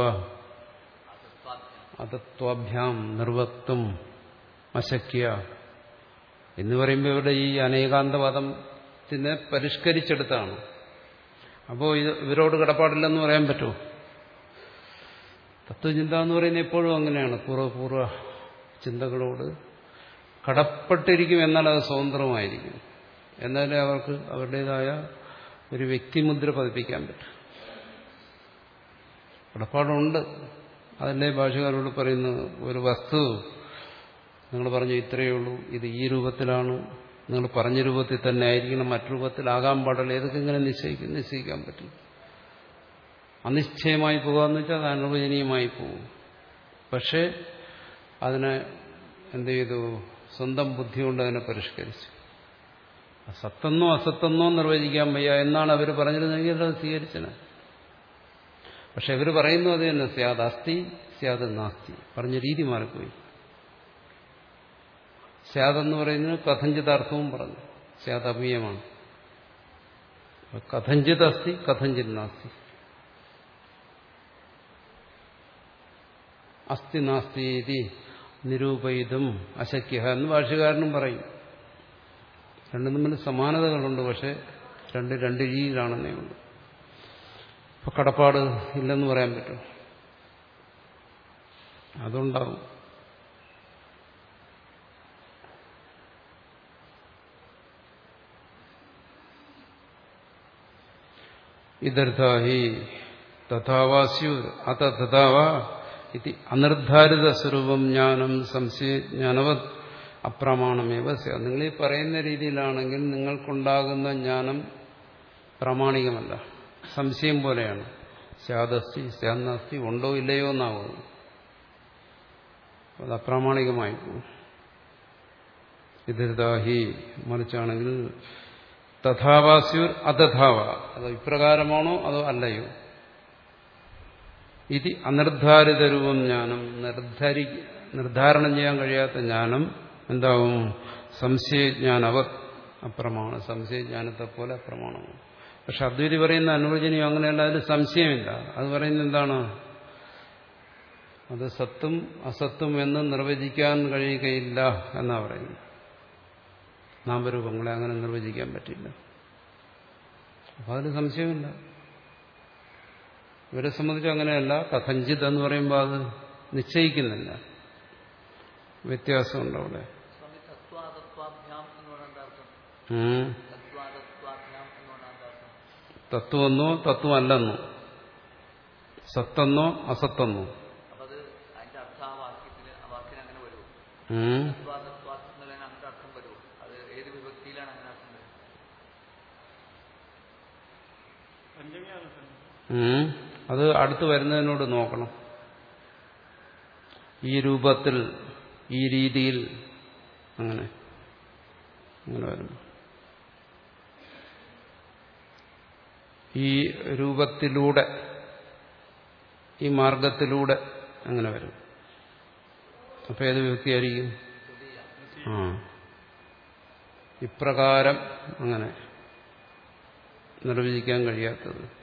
Speaker 1: അതത്വാഭ്യാം നിർവക്തും അശക്യ എന്ന് പറയുമ്പോൾ ഇവരുടെ ഈ അനേകാന്തവാദത്തിനെ പരിഷ്കരിച്ചെടുത്താണ്. അപ്പോൾ ഇത് ഇവരോട് കടപ്പാടില്ലെന്ന് പറയാൻ പറ്റുമോ? തത്വചിന്ത എന്ന് പറയുന്നത് എപ്പോഴും അങ്ങനെയാണ്. പൂർവ്വപൂർവ്വ ചിന്തകളോട് കടപ്പെട്ടിരിക്കും, എന്നാൽ അത് സ്വതന്ത്രമായിരിക്കും. എന്നാലേ അവർക്ക് അവരുടേതായ ഒരു വ്യക്തിമുദ്ര പതിപ്പിക്കാൻ പറ്റും. കടപ്പാടുണ്ട്. അതല്ലേ ഭാഷകാരോട് പറയുന്നത്, ഒരു വസ്തു നിങ്ങൾ പറഞ്ഞു ഇത്രയേ ഉള്ളൂ, ഇത് ഈ രൂപത്തിലാണ്, നിങ്ങൾ പറഞ്ഞ രൂപത്തിൽ തന്നെ ആയിരിക്കണം, മറ്റു രൂപത്തിലാകാൻ പാടില്ല. ഏതൊക്കെ ഇങ്ങനെ നിശ്ചയിക്കും? നിശ്ചയിക്കാൻ പറ്റും. അനിശ്ചയമായി പോകാന്ന് വെച്ചാൽ അത് അനിർവചനീയമായി പോകും. പക്ഷേ അതിനെ എന്ത് ചെയ്തു? സ്വന്തം ബുദ്ധി കൊണ്ട് അതിനെ പരിഷ്കരിച്ചു. സത്തെന്നോ അസത്തെന്നോ നിർവചിക്കാൻ വയ്യ എന്നാണ് അവർ പറഞ്ഞിരുന്നെങ്കിൽ അത് സ്വീകരിച്ചത്. പക്ഷെ ഇവർ പറയുന്നു അത് തന്നെ, സ്യാദ് അസ്തി സ്യാദ് നാസ്തി. പറഞ്ഞ രീതി മാറിപ്പോയി. സ്യാദെന്ന് പറയുന്നത് കഥഞ്ചിതാർത്ഥവും പറഞ്ഞു. സ്യാദ് അമീയമാണ്. കഥഞ്ചിത് അസ്തി കഥഞ്ചിത് നാസ്തി. അസ്തി നാസ്തി നിരൂപയിതും അശക്യ എന്ന് ഭാഷ്യകാരനും പറയും. രണ്ടും തമ്മിൽ സമാനതകളുണ്ട്. പക്ഷെ രണ്ട് രണ്ട് രീതിയിലാണെന്നേ ഉള്ളൂ. അപ്പൊ കടപ്പാട് ഇല്ലെന്ന് പറയാൻ പറ്റും? അതുണ്ടാവും. ഇതർത്ഥാഹി തഥാവാസ്യു അത തഥാവ ഇത് അനിർദ്ധാരിത സ്വരൂപം ജ്ഞാനം സംശയജ്ഞാനവത് അപ്രമാണമേവ. നിങ്ങൾ ഈ പറയുന്ന രീതിയിലാണെങ്കിൽ നിങ്ങൾക്കുണ്ടാകുന്ന ജ്ഞാനം പ്രാമാണികമല്ല, സംശയം പോലെയാണ്. സ്യാദസ്തി സ്യാദാസ്തി ഉണ്ടോ ഇല്ലയോ എന്നാകുന്നു. അത് അപ്രാമാണികമായി പോകും. ഇതൃതാഹി മറിച്ചാണെങ്കിൽ തഥാവാസ്യൂർ അതഥാവ, അതോ ഇപ്രകാരമാണോ അതോ അല്ലയോ. ഇത് അനിർദ്ധാരിത രൂപം ജ്ഞാനം, നിർദ്ധരി നിർദ്ധാരണം ചെയ്യാൻ കഴിയാത്ത ജ്ഞാനം എന്താവും? സംശയജ്ഞാനവത് അപ്രമാണം. സംശയജ്ഞാനത്തെ പോലെ അപ്രമാണമാണ്. പക്ഷെ അദ്വൈതി പറയുന്ന അനുവചനീയം അങ്ങനെയല്ല, അതിൽ സംശയമില്ല. അത് പറയുന്നത് എന്താണ്? അത് സത്തും അസത്തും എന്ന് നിർവചിക്കാൻ കഴിയുകയില്ല എന്നാ പറയുന്നത്. നാമരൂപങ്ങളെ അങ്ങനെ നിർവചിക്കാൻ പറ്റില്ല. അപ്പൊ അതിന് സംശയമില്ല. ഇവരെ സംബന്ധിച്ച് അങ്ങനെയല്ല. കഥഞ്ചിത് എന്ന് പറയുമ്പോൾ അത് നിശ്ചയിക്കുന്നില്ല. വ്യത്യാസമുണ്ട് അവിടെ. തത്വമെന്നോ തത്വമല്ലെന്നോ, സത്തെന്നോ അസത്തെന്നോ. ഉം. അത് അടുത്ത് വരുന്നതിനോട് നോക്കണം. ഈ രൂപത്തിൽ, ഈ രീതിയിൽ, അങ്ങനെ അങ്ങനെ വരുന്നു. ഈ രൂപത്തിലൂടെ, ഈ മാർഗത്തിലൂടെ അങ്ങനെ വരും. അപ്പൊ ഏത് വ്യക്തിയായിരിക്കും? ആ ഇപ്രകാരം അങ്ങനെ നിർവചിക്കാൻ കഴിയാത്തത്.